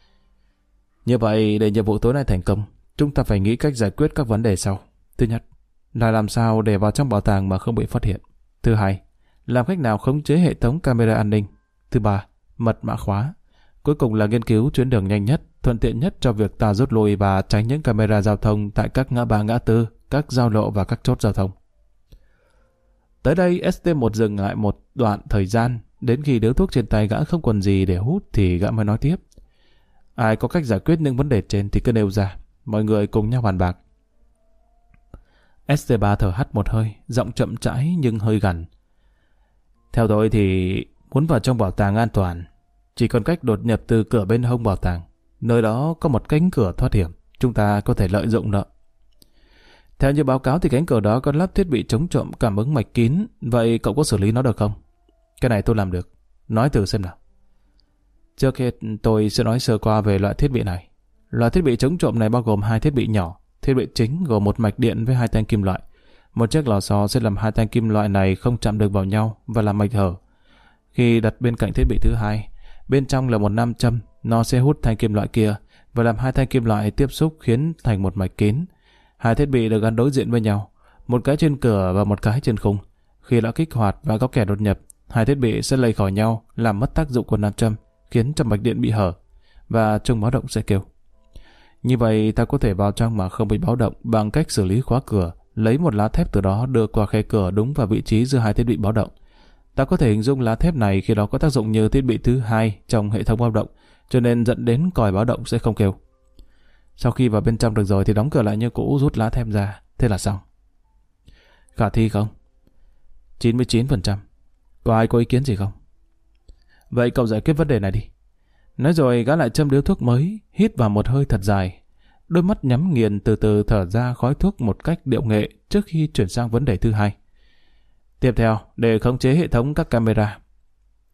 "Như vậy, để nhiệm vụ tối nay thành công, chúng ta phải nghĩ cách giải quyết các vấn đề sau. Thứ nhất, là làm sao để vào trong bảo tàng mà không bị phát hiện. Thứ hai, làm cách nào khống chế hệ thống camera an ninh. Thứ ba, mật mã khóa. Cuối cùng là nghiên cứu chuyến đường nhanh nhất, thuận tiện nhất cho việc ta rút lui và tránh những camera giao thông tại các ngã ba ngã tư, các giao lộ và các chốt giao thông." Tới đây ST1 dừng lại một đoạn thời gian, đến khi điếu thuốc trên tay gã không còn gì để hút thì gã mới nói tiếp. "Ai có cách giải quyết những vấn đề trên thì cứ nêu ra, mọi người cùng nhau bàn bạc." ST3 thở hắt một hơi, giọng chậm rãi nhưng hơi gằn. "Theo tôi thì muốn vào trong bảo tàng an toàn, chỉ còn cách đột nhập từ cửa bên hông bảo tàng. Nơi đó có một cánh cửa thoát hiểm, chúng ta có thể lợi dụng nó. Theo như báo cáo thì cánh cửa đó có lắp thiết bị chống trộm cảm ứng mạch kín, vậy cậu có xử lý nó được không?" "Cái này tôi làm được. Nói thử xem nào." "Trước hết tôi sẽ nói sơ qua về loại thiết bị này. Loại thiết bị chống trộm này bao gồm 2 thiết bị nhỏ. Thiết bị chính gồm một mạch điện với 2 thanh kim loại. Một chiếc lò xo sẽ làm 2 thanh kim loại này không chạm được vào nhau và làm mạch hở. Khi đặt bên cạnh thiết bị thứ hai, bên trong là một nam châm, nó sẽ hút thanh kim loại kia và làm 2 thanh kim loại tiếp xúc khiến thành một mạch kín. 2 thiết bị được gắn đối diện với nhau, một cái trên cửa và một cái trên khung. Khi đã kích hoạt và có kẻ đột nhập, 2 thiết bị sẽ lây khỏi nhau, làm mất tác dụng của nam châm, khiến cho mạch điện bị hở và chuông báo động sẽ kêu. Như vậy ta có thể vào trong mà không bị báo động bằng cách xử lý khóa cửa, lấy một lá thép từ đó đưa qua khe cửa đúng vào vị trí giữa 2 thiết bị báo động. Ta có thể hình dung lá thép này khi đó có tác dụng như thiết bị thứ hai trong hệ thống báo động, cho nên dẫn đến còi báo động sẽ không kêu. Sau khi vào bên trong được rồi thì đóng cửa lại như cũ, rút lá thép ra, thế là xong." "Khả thi không?" 99%. "Có ai có ý kiến gì không?" "Vậy cậu giải quyết vấn đề này đi." Nói rồi gã lại châm điếu thuốc mới, hít vào một hơi thật dài. Đôi mắt nhắm nghiền từ từ thở ra khói thuốc một cách điệu nghệ trước khi chuyển sang vấn đề thứ hai. "Tiếp theo, để khống chế hệ thống các camera,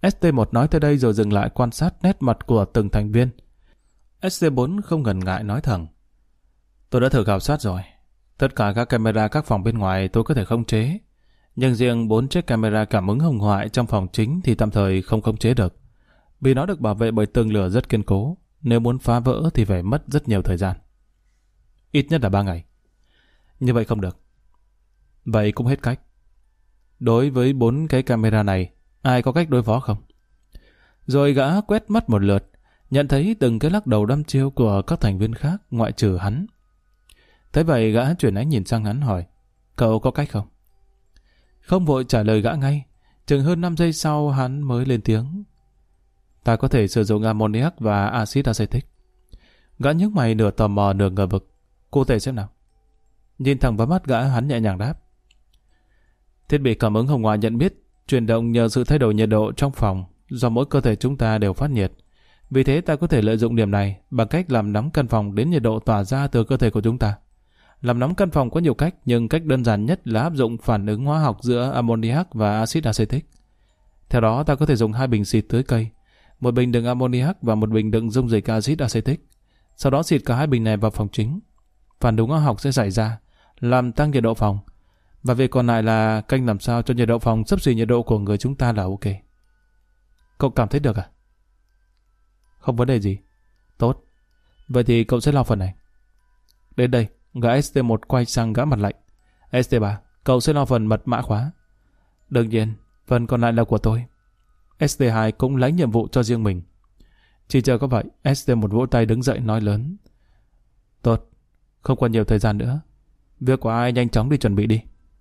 ST1 nói tới đây rồi dừng lại quan sát nét mặt của từng thành viên. ST4 không ngần ngại nói thẳng. Tôi đã thử khảo sát rồi. Tất cả các camera các phòng bên ngoài tôi có thể khống chế. Nhưng riêng 4 chiếc camera cảm ứng hồng ngoại trong phòng chính thì tạm thời không khống chế được. Vì nó được bảo vệ bởi tường lửa rất kiên cố. Nếu muốn phá vỡ thì phải mất rất nhiều thời gian. Ít nhất là 3 ngày. Như vậy không được. Vậy cũng hết cách. Đối với 4 cái camera này, ai có cách đối phó không? Rồi gã quét mắt một lượt, nhận thấy từng cái lắc đầu đăm chiêu của các thành viên khác ngoại trừ hắn. Thế vậy gã chuyển ánh nhìn sang hắn hỏi, cậu có cách không? Không vội trả lời gã ngay, chừng hơn 5 giây sau hắn mới lên tiếng. Ta có thể sử dụng ammoniac và axit acetic. Gã nhếch mày nửa tò mò nửa ngờ vực. Cụ thể xem nào. Nhìn thẳng vào mắt gã, hắn nhẹ nhàng đáp. Thiết bị cảm ứng hồng ngoại nhận biết chuyển động nhờ sự thay đổi nhiệt độ trong phòng do mỗi cơ thể chúng ta đều phát nhiệt. Vì thế ta có thể lợi dụng điểm này bằng cách làm nóng căn phòng đến nhiệt độ tỏa ra từ cơ thể của chúng ta. Làm nóng căn phòng có nhiều cách, nhưng cách đơn giản nhất là áp dụng phản ứng hóa học giữa ammoniac và axit acetic. Theo đó, ta có thể dùng 2 bình xịt tưới cây, một bình đựng ammoniac và một bình đựng dung dịch axit acetic. Sau đó xịt cả 2 bình này vào phòng chính. Phản ứng hóa học sẽ xảy ra, làm tăng nhiệt độ phòng. Và việc còn lại là canh làm sao cho nhiệt độ phòng xấp xỉ nhiệt độ của người chúng ta là ok. Cậu cảm thấy được à? Không vấn đề gì. Tốt. Vậy thì cậu sẽ lo phần này. Đến đây, gã ST1 quay sang gã mặt lạnh. ST3, cậu sẽ lo phần mật mã khóa. Đương nhiên, phần còn lại là của tôi. ST2 cũng lấy nhiệm vụ cho riêng mình. Chỉ chờ có vậy, ST1 vỗ tay đứng dậy nói lớn. Tốt, không còn nhiều thời gian nữa. Việc của ai nhanh chóng đi chuẩn bị đi.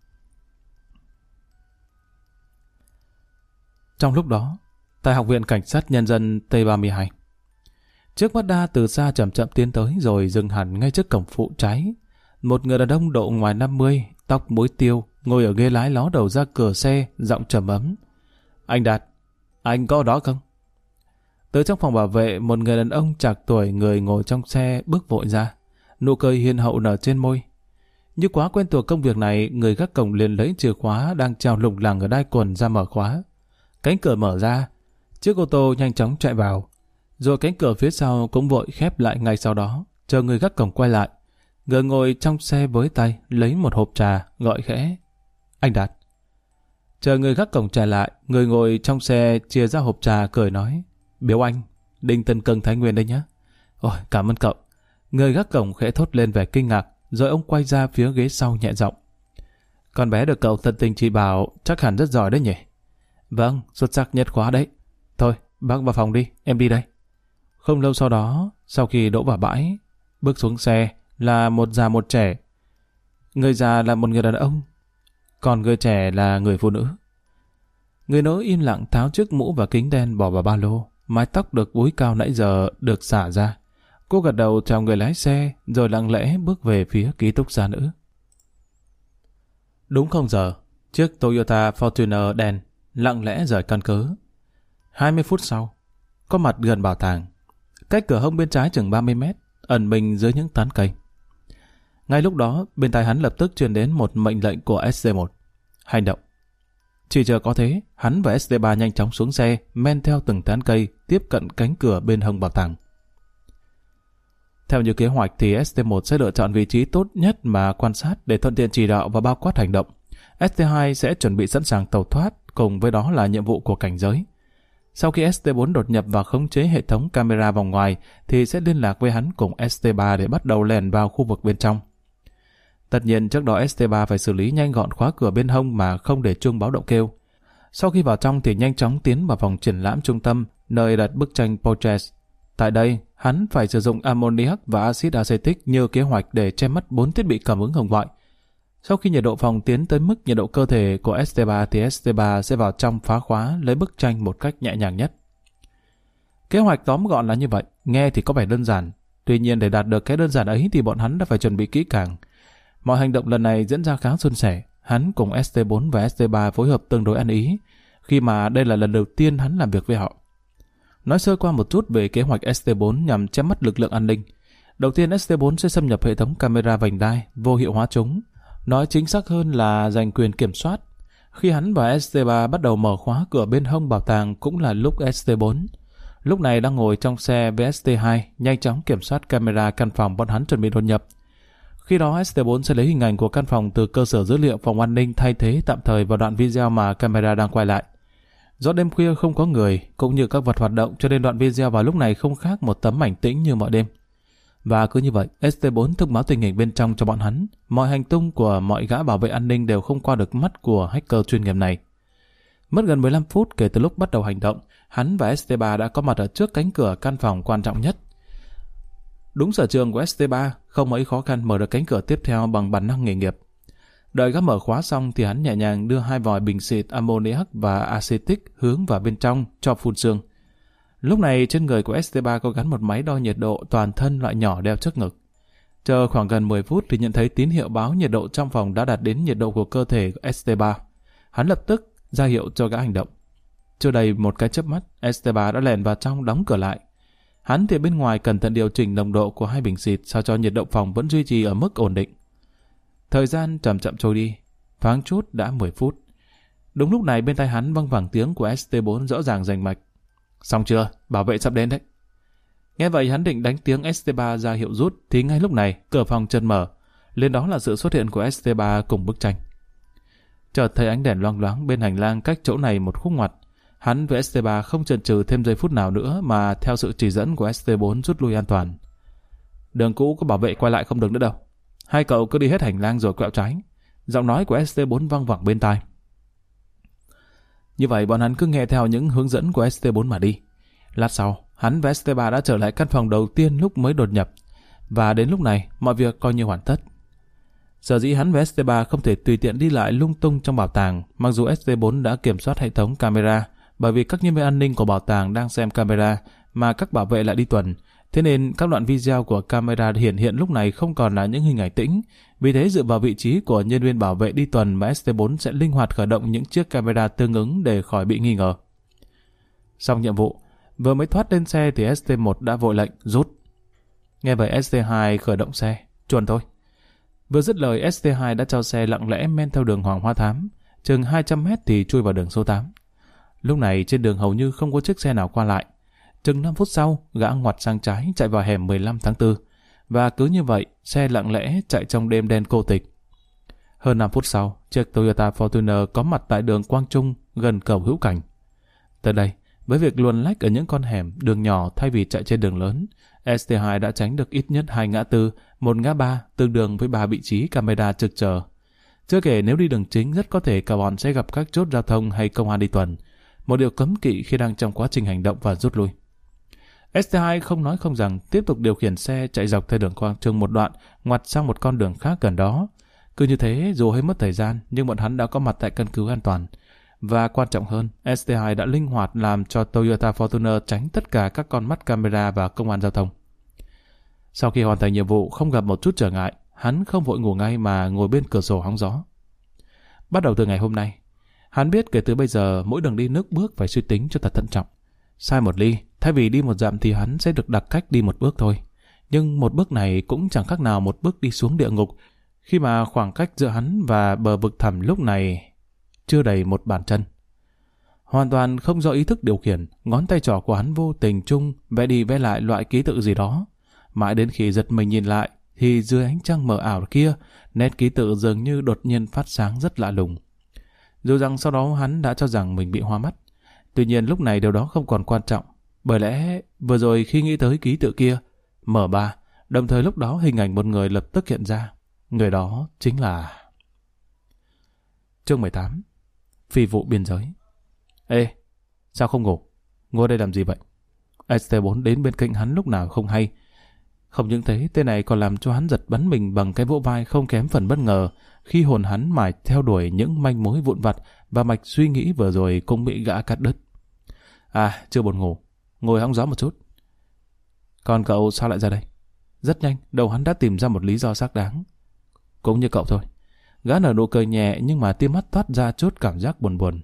Trong lúc đó, tại Học viện Cảnh sát Nhân dân T32, chiếc Mazda từ xa chậm chậm tiến tới rồi dừng hẳn ngay trước cổng phụ trái. Một người đàn ông độ ngoài 50, tóc búi tiêu, ngồi ở ghế lái ló đầu ra cửa xe, giọng trầm ấm. Anh Đạt, anh có ở đó không? Từ trong phòng bảo vệ, một người đàn ông trạc tuổi người ngồi trong xe bước vội ra, nụ cười hiền hậu nở trên môi. Như quá quen thuộc công việc này, người gác cổng liền lấy chìa khóa đang treo lủng lẳng ở đai quần ra mở khóa. Cánh cửa mở ra, chiếc ô tô nhanh chóng chạy vào, rồi cánh cửa phía sau cũng vội khép lại ngay sau đó, chờ người gác cổng quay lại. Người ngồi trong xe với tay lấy một hộp trà, gọi khẽ. Anh Đạt. Chờ người gác cổng trả lại, người ngồi trong xe chia ra hộp trà cười nói. Biếu anh, Đinh Tân Cưng Thái Nguyên đây nhé. Ôi, cảm ơn cậu. Người gác cổng khẽ thốt lên vẻ kinh ngạc, rồi ông quay ra phía ghế sau nhẹ giọng. Con bé được cậu tận tình chỉ bảo chắc hẳn rất giỏi đấy nhỉ? Vâng, xuất sắc nhất khóa đấy. Thôi, bác vào phòng đi, em đi đây. Không lâu sau đó, sau khi đỗ vào bãi, bước xuống xe là một già một trẻ. Người già là một người đàn ông, còn người trẻ là người phụ nữ. Người nữ im lặng tháo chiếc mũ và kính đen bỏ vào ba lô, mái tóc được búi cao nãy giờ được xả ra. Cô gật đầu chào người lái xe, rồi lặng lẽ bước về phía ký túc xá nữ. Đúng 0 giờ, chiếc Toyota Fortuner đen lặng lẽ rời căn cứ. 20 phút sau, có mặt gần bảo tàng, cách cửa hông bên trái chừng 30 mét, ẩn mình dưới những tán cây. Ngay lúc đó, bên tai hắn lập tức truyền đến một mệnh lệnh của SC1. Hành động. Chỉ chờ có thế, hắn và SC3 nhanh chóng xuống xe, men theo từng tán cây, tiếp cận cánh cửa bên hông bảo tàng. Theo như kế hoạch thì ST1 sẽ lựa chọn vị trí tốt nhất mà quan sát để thuận tiện chỉ đạo và bao quát hành động. ST2 sẽ chuẩn bị sẵn sàng tàu thoát, cùng với đó là nhiệm vụ của cảnh giới. Sau khi ST4 đột nhập và khống chế hệ thống camera vòng ngoài thì sẽ liên lạc với hắn cùng ST3 để bắt đầu lèn vào khu vực bên trong. Tất nhiên trước đó ST3 phải xử lý nhanh gọn khóa cửa bên hông mà không để chuông báo động kêu. Sau khi vào trong thì nhanh chóng tiến vào phòng triển lãm trung tâm nơi đặt bức tranh portrait. Tại đây, hắn phải sử dụng ammoniac và axit acetic như kế hoạch để che mất 4 thiết bị cảm ứng hồng ngoại. Sau khi nhiệt độ phòng tiến tới mức nhiệt độ cơ thể của ST3 thì ST3 sẽ vào trong phá khóa lấy bức tranh một cách nhẹ nhàng nhất. Kế hoạch tóm gọn là như vậy, nghe thì có vẻ đơn giản. Tuy nhiên để đạt được cái đơn giản ấy thì bọn hắn đã phải chuẩn bị kỹ càng. Mọi hành động lần này diễn ra khá suôn sẻ. Hắn cùng ST4 và ST3 phối hợp tương đối ăn ý, khi mà đây là lần đầu tiên hắn làm việc với họ. Nói sơ qua một chút về kế hoạch ST4 nhằm che mắt lực lượng an ninh. Đầu tiên ST4 sẽ xâm nhập hệ thống camera vành đai, vô hiệu hóa chúng. Nói chính xác hơn là giành quyền kiểm soát. Khi hắn và ST3 bắt đầu mở khóa cửa bên hông bảo tàng cũng là lúc ST4 lúc này đang ngồi trong xe với ST2 nhanh chóng kiểm soát camera căn phòng bọn hắn chuẩn bị đột nhập. Khi đó ST4 sẽ lấy hình ảnh của căn phòng từ cơ sở dữ liệu phòng an ninh thay thế tạm thời vào đoạn video mà camera đang quay lại. Do đêm khuya không có người cũng như các vật hoạt động cho nên đoạn video vào lúc này không khác một tấm ảnh tĩnh như mọi đêm. Và cứ như vậy, ST4 thông báo tình hình bên trong cho bọn hắn. Mọi hành tung của mọi gã bảo vệ an ninh đều không qua được mắt của hacker chuyên nghiệp này. Mất gần 15 phút kể từ lúc bắt đầu hành động, hắn và ST3 đã có mặt ở trước cánh cửa căn phòng quan trọng nhất. Đúng sở trường của ST3, không mấy khó khăn mở được cánh cửa tiếp theo bằng bản năng nghề nghiệp. Đợi gã mở khóa xong thì hắn nhẹ nhàng đưa 2 vòi bình xịt ammoniac và acetic hướng vào bên trong cho phun sương. Lúc này trên người của ST3 có gắn một máy đo nhiệt độ toàn thân loại nhỏ đeo trước ngực. Chờ khoảng gần 10 phút thì nhận thấy tín hiệu báo nhiệt độ trong phòng đã đạt đến nhiệt độ của cơ thể của ST3. Hắn lập tức ra hiệu cho gã hành động. Chưa đầy một cái chớp mắt, ST3 đã lèn vào trong đóng cửa lại. Hắn thì bên ngoài cẩn thận điều chỉnh nồng độ của 2 bình xịt sao cho nhiệt độ phòng vẫn duy trì ở mức ổn định. Thời gian chậm chậm trôi đi, thoáng chút đã 10 phút. Đúng lúc này bên tai hắn văng vẳng tiếng của ST4 rõ ràng rành mạch. Xong chưa? Bảo vệ sắp đến đấy. Nghe vậy hắn định đánh tiếng ST3 ra hiệu rút thì ngay lúc này cửa phòng chợt mở. Lên đó là sự xuất hiện của ST3 cùng bức tranh. Chợt thấy ánh đèn loang loáng bên hành lang cách chỗ này một khúc ngoặt. Hắn với ST3 không chần chừ thêm giây phút nào nữa mà theo sự chỉ dẫn của ST4 rút lui an toàn. Đường cũ có bảo vệ quay lại không được nữa đâu. Hai cậu cứ đi hết hành lang rồi quẹo trái. Giọng nói của ST4 văng vẳng bên tai. Như vậy bọn hắn cứ nghe theo những hướng dẫn của ST4 mà đi. Lát sau, hắn và ST3 đã trở lại căn phòng đầu tiên lúc mới đột nhập. Và đến lúc này, mọi việc coi như hoàn tất. Sở dĩ hắn và ST3 không thể tùy tiện đi lại lung tung trong bảo tàng, mặc dù ST4 đã kiểm soát hệ thống camera, bởi vì các nhân viên an ninh của bảo tàng đang xem camera mà các bảo vệ lại đi tuần. Thế nên các đoạn video của camera hiện lúc này không còn là những hình ảnh tĩnh. Vì thế dựa vào vị trí của nhân viên bảo vệ đi tuần mà ST4 sẽ linh hoạt khởi động những chiếc camera tương ứng để khỏi bị nghi ngờ. Xong nhiệm vụ, vừa mới thoát lên xe thì ST1 đã vội lệnh rút. Nghe vậy ST2 khởi động xe, chuồn thôi. Vừa dứt lời ST2 đã cho xe lặng lẽ men theo đường Hoàng Hoa Thám, chừng 200 mét thì chui vào đường số 8. Lúc này trên đường hầu như không có chiếc xe nào qua lại. Chừng 5 phút sau, gã ngoặt sang trái chạy vào hẻm 15 tháng 4. Và cứ như vậy, xe lặng lẽ chạy trong đêm đen cô tịch. Hơn 5 phút sau, chiếc Toyota Fortuner có mặt tại đường Quang Trung gần cầu Hữu Cảnh. Tới đây, với việc luồn lách ở những con hẻm, đường nhỏ thay vì chạy trên đường lớn, ST2 đã tránh được ít nhất 2 ngã tư, 1 ngã ba tương đương với 3 vị trí camera trực chờ. Chưa kể nếu đi đường chính rất có thể cả bọn sẽ gặp các chốt giao thông hay công an đi tuần, một điều cấm kỵ khi đang trong quá trình hành động và rút lui. ST2 không nói không rằng tiếp tục điều khiển xe chạy dọc theo đường Quang Trung một đoạn, ngoặt sang một con đường khác gần đó. Cứ như thế, dù hơi mất thời gian, nhưng bọn hắn đã có mặt tại căn cứ an toàn. Và quan trọng hơn, ST2 đã linh hoạt làm cho Toyota Fortuner tránh tất cả các con mắt camera và công an giao thông. Sau khi hoàn thành nhiệm vụ không gặp một chút trở ngại, hắn không vội ngủ ngay mà ngồi bên cửa sổ hóng gió. Bắt đầu từ ngày hôm nay, hắn biết kể từ bây giờ mỗi đường đi nước bước phải suy tính cho thật thận trọng. Sai một ly, thay vì đi một dặm thì hắn sẽ được đặt cách đi một bước thôi. Nhưng một bước này cũng chẳng khác nào một bước đi xuống địa ngục, khi mà khoảng cách giữa hắn và bờ vực thẳm lúc này chưa đầy một bàn chân. Hoàn toàn không do ý thức điều khiển, ngón tay trỏ của hắn vô tình chung vẽ đi vẽ lại loại ký tự gì đó. Mãi đến khi giật mình nhìn lại thì dưới ánh trăng mờ ảo kia, nét ký tự dường như đột nhiên phát sáng rất lạ lùng. Dù rằng sau đó hắn đã cho rằng mình bị hoa mắt. Tuy nhiên lúc này điều đó không còn quan trọng, bởi lẽ vừa rồi khi nghĩ tới ký tự kia, M3, đồng thời lúc đó hình ảnh một người lập tức hiện ra. Người đó chính là... Chương 18. Phi vụ biên giới. Ê, sao không ngủ? Ngồi đây làm gì vậy? ST4 đến bên cạnh hắn lúc nào không hay. Không những thế, tên này còn làm cho hắn giật bắn mình bằng cái vỗ vai không kém phần bất ngờ khi hồn hắn mải theo đuổi những manh mối vụn vặt và mạch suy nghĩ vừa rồi cũng bị gã cắt đứt. À, chưa buồn ngủ. Ngồi hóng gió một chút. Còn cậu sao lại ra đây? Rất nhanh, đầu hắn đã tìm ra một lý do xác đáng. Cũng như cậu thôi. Gã nở nụ cười nhẹ nhưng mà tia mắt toát ra chút cảm giác buồn buồn.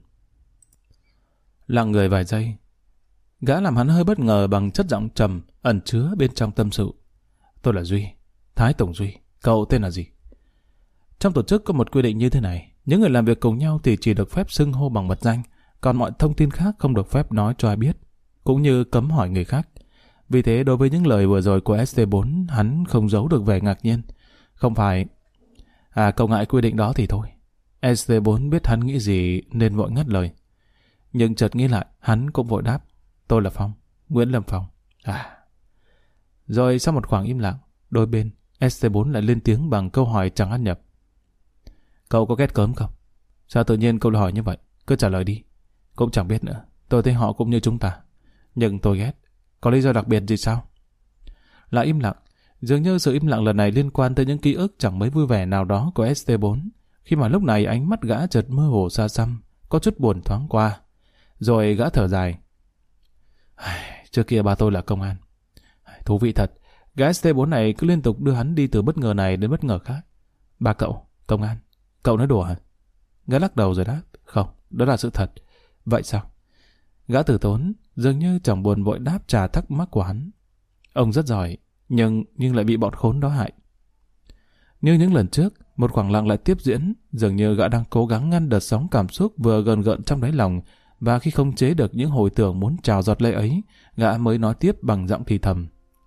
Lặng người vài giây, gã làm hắn hơi bất ngờ bằng chất giọng trầm ẩn chứa bên trong tâm sự. Tôi là Duy, Thái Tổng Duy. Cậu tên là gì? Trong tổ chức có một quy định như thế này. Những người làm việc cùng nhau thì chỉ được phép xưng hô bằng mật danh, còn mọi thông tin khác không được phép nói cho ai biết, cũng như cấm hỏi người khác. Vì thế đối với những lời vừa rồi của ST4, hắn không giấu được vẻ ngạc nhiên. Không phải... cậu ngại quy định đó thì thôi. ST4 biết hắn nghĩ gì nên vội ngắt lời. Nhưng chợt nghĩ lại, hắn cũng vội đáp. Tôi là Phong, Nguyễn Lâm Phong. Rồi sau một khoảng im lặng, đôi bên, ST4 lại lên tiếng bằng câu hỏi chẳng ăn nhập. Cậu có ghét cớm không? Sao tự nhiên cậu lại hỏi như vậy? Cứ trả lời đi. Cũng chẳng biết nữa. Tôi thấy họ cũng như chúng ta. Nhưng tôi ghét. Có lý do đặc biệt gì sao? Lại im lặng. Dường như sự im lặng lần này liên quan tới những ký ức chẳng mấy vui vẻ nào đó của ST4. Khi mà lúc này ánh mắt gã chợt mơ hồ xa xăm, có chút buồn thoáng qua. Rồi gã thở dài. Trước kia ba tôi là công an. Thú vị thật. Gã ST4 này cứ liên tục đưa hắn đi từ bất ngờ này đến bất ngờ khác. Ba cậu, công an. Cậu nói đùa hả? Gã lắc đầu rồi đáp. Không, đó là sự thật. Vậy sao? Gã từ tốn, dường như chẳng buồn vội đáp trả thắc mắc của hắn. Ông rất giỏi, nhưng lại bị bọn khốn đó hại. Như những lần trước, một khoảng lặng lại tiếp diễn, dường như gã đang cố gắng ngăn đợt sóng cảm xúc vừa gợn gợn trong đáy lòng, và khi không chế được những hồi tưởng muốn trào giọt lệ ấy, gã mới nói tiếp bằng giọng thì thầm.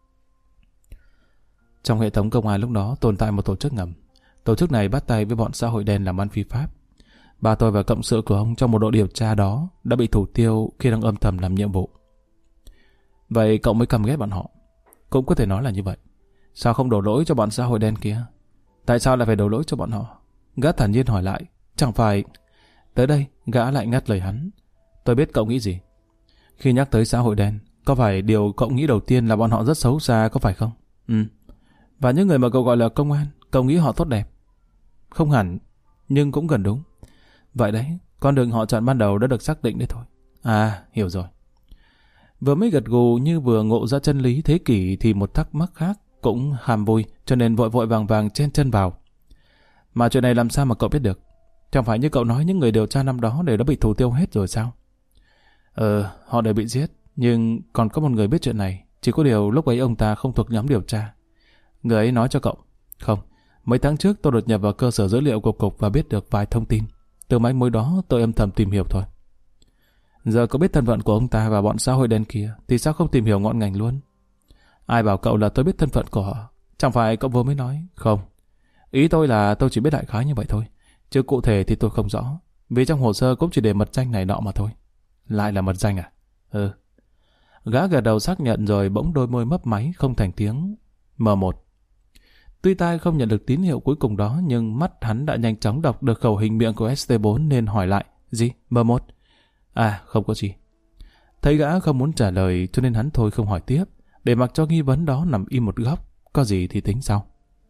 Trong hệ thống công an lúc đó tồn tại một tổ chức ngầm. Tổ chức này bắt tay với bọn xã hội đen làm ăn phi pháp. Ba tôi và cộng sự của ông trong một đội điều tra đó đã bị thủ tiêu khi đang âm thầm làm nhiệm vụ. Vậy cậu mới căm ghét bọn họ. Cũng có thể nói là như vậy. Sao không đổ lỗi cho bọn xã hội đen kia? Tại sao lại phải đổ lỗi cho bọn họ? Gã thản nhiên hỏi lại. Chẳng phải... Tới đây, gã lại ngắt lời hắn. Tôi biết cậu nghĩ gì. Khi nhắc tới xã hội đen, có phải điều cậu nghĩ đầu tiên là bọn họ rất xấu xa, có phải không? Và những người mà cậu gọi là công an, cậu nghĩ họ tốt đẹp? Không hẳn, nhưng cũng gần đúng. Vậy đấy, con đường họ chọn ban đầu đã được xác định đấy thôi. Hiểu rồi. Vừa mới gật gù như vừa ngộ ra chân lý thế kỷ thì một thắc mắc khác cũng hàm vui, cho nên vội vội vàng vàng chen chân vào. Mà chuyện này làm sao mà cậu biết được? Chẳng phải như cậu nói những người điều tra năm đó đều đã bị thủ tiêu hết rồi sao? Họ đều bị giết, nhưng còn có một người biết chuyện này. Chỉ có điều lúc ấy ông ta không thuộc nhóm điều tra. Người ấy nói cho cậu. Không, mấy tháng trước tôi đột nhập vào cơ sở dữ liệu của cục và biết được vài thông tin. Từ manh mối đó tôi âm thầm tìm hiểu thôi. Giờ cậu biết thân phận của ông ta và bọn xã hội đen kia thì sao không tìm hiểu ngọn ngành luôn? Ai bảo cậu là tôi biết thân phận của họ? Chẳng phải cậu vừa mới nói? Không. Ý tôi là tôi chỉ biết đại khái như vậy thôi. Chứ cụ thể thì tôi không rõ. Vì trong hồ sơ cũng chỉ để mật danh này nọ mà thôi. Lại là mật danh à? Gã gật đầu xác nhận rồi bỗng đôi môi mấp máy không thành tiếng. M1. Tuy tai không nhận được tín hiệu cuối cùng đó, nhưng mắt hắn đã nhanh chóng đọc được khẩu hình miệng của ST4 nên hỏi lại. Gì? M1? Không có gì. Thấy gã không muốn trả lời cho nên hắn thôi không hỏi tiếp, để mặc cho nghi vấn đó nằm im một góc. Có gì thì tính sau.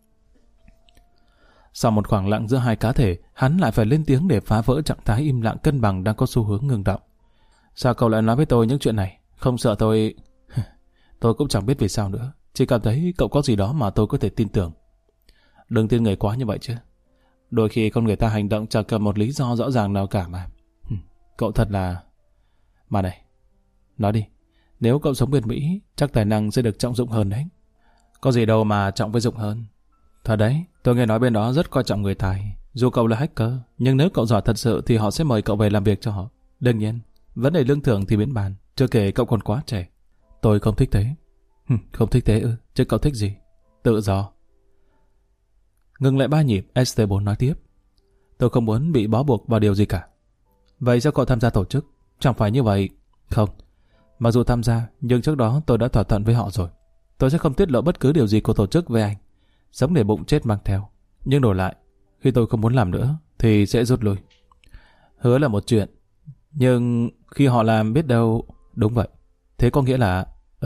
Sau một khoảng lặng giữa hai cá thể, hắn lại phải lên tiếng để phá vỡ trạng thái im lặng cân bằng đang có xu hướng ngừng động. Sao cậu lại nói với tôi những chuyện này? Không sợ tôi... Tôi cũng chẳng biết vì sao nữa. Chỉ cảm thấy cậu có gì đó mà tôi có thể tin tưởng. Đừng tin người quá như vậy chứ. Đôi khi con người ta hành động chẳng cần một lý do rõ ràng nào cả mà. Cậu thật là... Mà này, nói đi. Nếu cậu sống bên Mỹ, chắc tài năng sẽ được trọng dụng hơn đấy. Có gì đâu mà trọng với dụng hơn. Thật đấy, tôi nghe nói bên đó rất coi trọng người tài. Dù cậu là hacker, nhưng nếu cậu giỏi thật sự thì họ sẽ mời cậu về làm việc cho họ. Đương nhiên, vấn đề lương thưởng thì miễn bàn. Chưa kể cậu còn quá trẻ. Tôi không thích thế. Không thích thế ư? Chứ cậu thích gì? Tự do. Ngừng lại 3 nhịp, ST4 nói tiếp. Tôi không muốn bị bó buộc vào điều gì cả. Vậy sao cậu tham gia tổ chức? Chẳng phải như vậy. Không. Mặc dù tham gia, nhưng trước đó tôi đã thỏa thuận với họ rồi. Tôi sẽ không tiết lộ bất cứ điều gì của tổ chức với anh. Sống để bụng chết mang theo. Nhưng đổi lại, khi tôi không muốn làm nữa, thì sẽ rút lui. Hứa là một chuyện. Nhưng khi họ làm biết đâu... Đúng vậy. Thế có nghĩa là...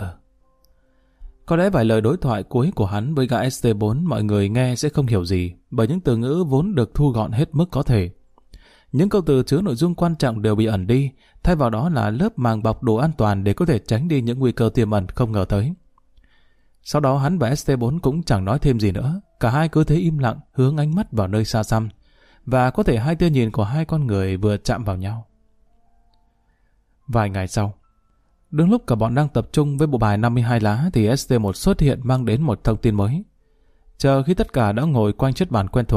Có lẽ vài lời đối thoại cuối của hắn với gã ST4 mọi người nghe sẽ không hiểu gì, bởi những từ ngữ vốn được thu gọn hết mức có thể. Những câu từ chứa nội dung quan trọng đều bị ẩn đi, thay vào đó là lớp màng bọc đủ an toàn để có thể tránh đi những nguy cơ tiềm ẩn không ngờ tới. Sau đó hắn và ST4 cũng chẳng nói thêm gì nữa, cả hai cứ thế im lặng hướng ánh mắt vào nơi xa xăm, và có thể hai tia nhìn của hai con người vừa chạm vào nhau. Vài ngày sau, đúng lúc cả bọn đang tập trung với bộ bài 52 lá thì ST1 xuất hiện mang đến một thông tin mới. Chờ khi tất cả đã ngồi quanh chiếc bàn quen thuộc,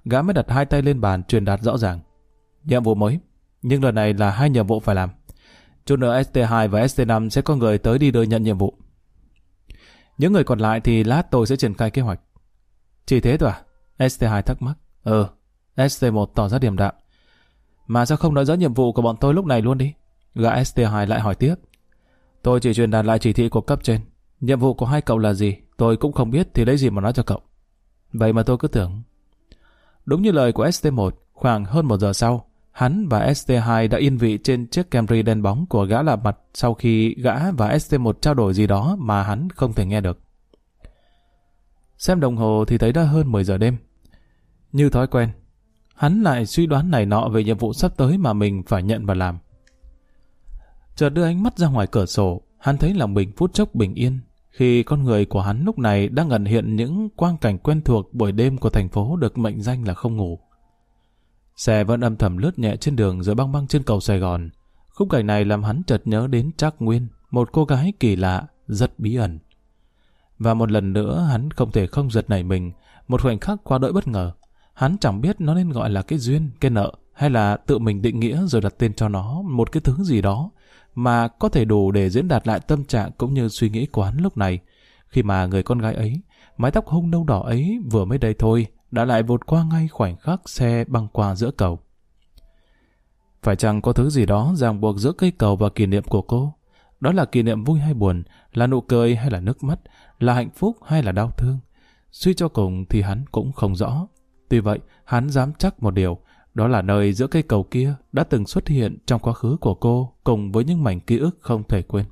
gã mới đặt hai tay lên bàn truyền đạt rõ ràng. Nhiệm vụ mới, nhưng lần này là 2 nhiệm vụ phải làm. Chút nữa ST2 và ST5 sẽ có người tới đi đưa nhận nhiệm vụ. Những người còn lại thì lát tôi sẽ triển khai kế hoạch. Chỉ thế thôi à? ST2 thắc mắc. ST1 tỏ ra điềm đạm. Mà sao không nói rõ nhiệm vụ của bọn tôi lúc này luôn đi? Gã ST2 lại hỏi tiếp. Tôi chỉ truyền đạt lại chỉ thị của cấp trên. Nhiệm vụ của hai cậu là gì tôi cũng không biết thì lấy gì mà nói cho cậu. Vậy mà tôi cứ tưởng. Đúng như lời của ST1, khoảng hơn 1 giờ sau, hắn và ST2 đã yên vị trên chiếc Camry đen bóng của gã lạ mặt sau khi gã và ST1 trao đổi gì đó mà hắn không thể nghe được. Xem đồng hồ thì thấy đã hơn 10 giờ đêm. Như thói quen, hắn lại suy đoán này nọ về nhiệm vụ sắp tới mà mình phải nhận và làm. Chợt đưa ánh mắt ra ngoài cửa sổ, hắn thấy lòng mình phút chốc bình yên khi con người của hắn lúc này đang ẩn hiện những quang cảnh quen thuộc buổi đêm của thành phố được mệnh danh là không ngủ. Xe vẫn âm thầm lướt nhẹ trên đường rồi băng băng trên cầu Sài Gòn. Khung cảnh này làm hắn chợt nhớ đến Trác Nguyên, một cô gái kỳ lạ, rất bí ẩn. Và một lần nữa hắn không thể không giật nảy mình, một khoảnh khắc qua đỗi bất ngờ. Hắn chẳng biết nó nên gọi là cái duyên, cái nợ, hay là tự mình định nghĩa rồi đặt tên cho nó một cái thứ gì đó mà có thể đủ để diễn đạt lại tâm trạng cũng như suy nghĩ của hắn lúc này, khi mà người con gái ấy, mái tóc hung nâu đỏ ấy vừa mới đây thôi đã lại vụt qua ngay khoảnh khắc xe băng qua giữa cầu. Phải chăng có thứ gì đó ràng buộc giữa cây cầu và kỷ niệm của cô? Đó là kỷ niệm vui hay buồn, là nụ cười hay là nước mắt, là hạnh phúc hay là đau thương? Suy cho cùng thì hắn cũng không rõ. Tuy vậy, hắn dám chắc một điều, đó là nơi giữa cây cầu kia đã từng xuất hiện trong quá khứ của cô cùng với những mảnh ký ức không thể quên.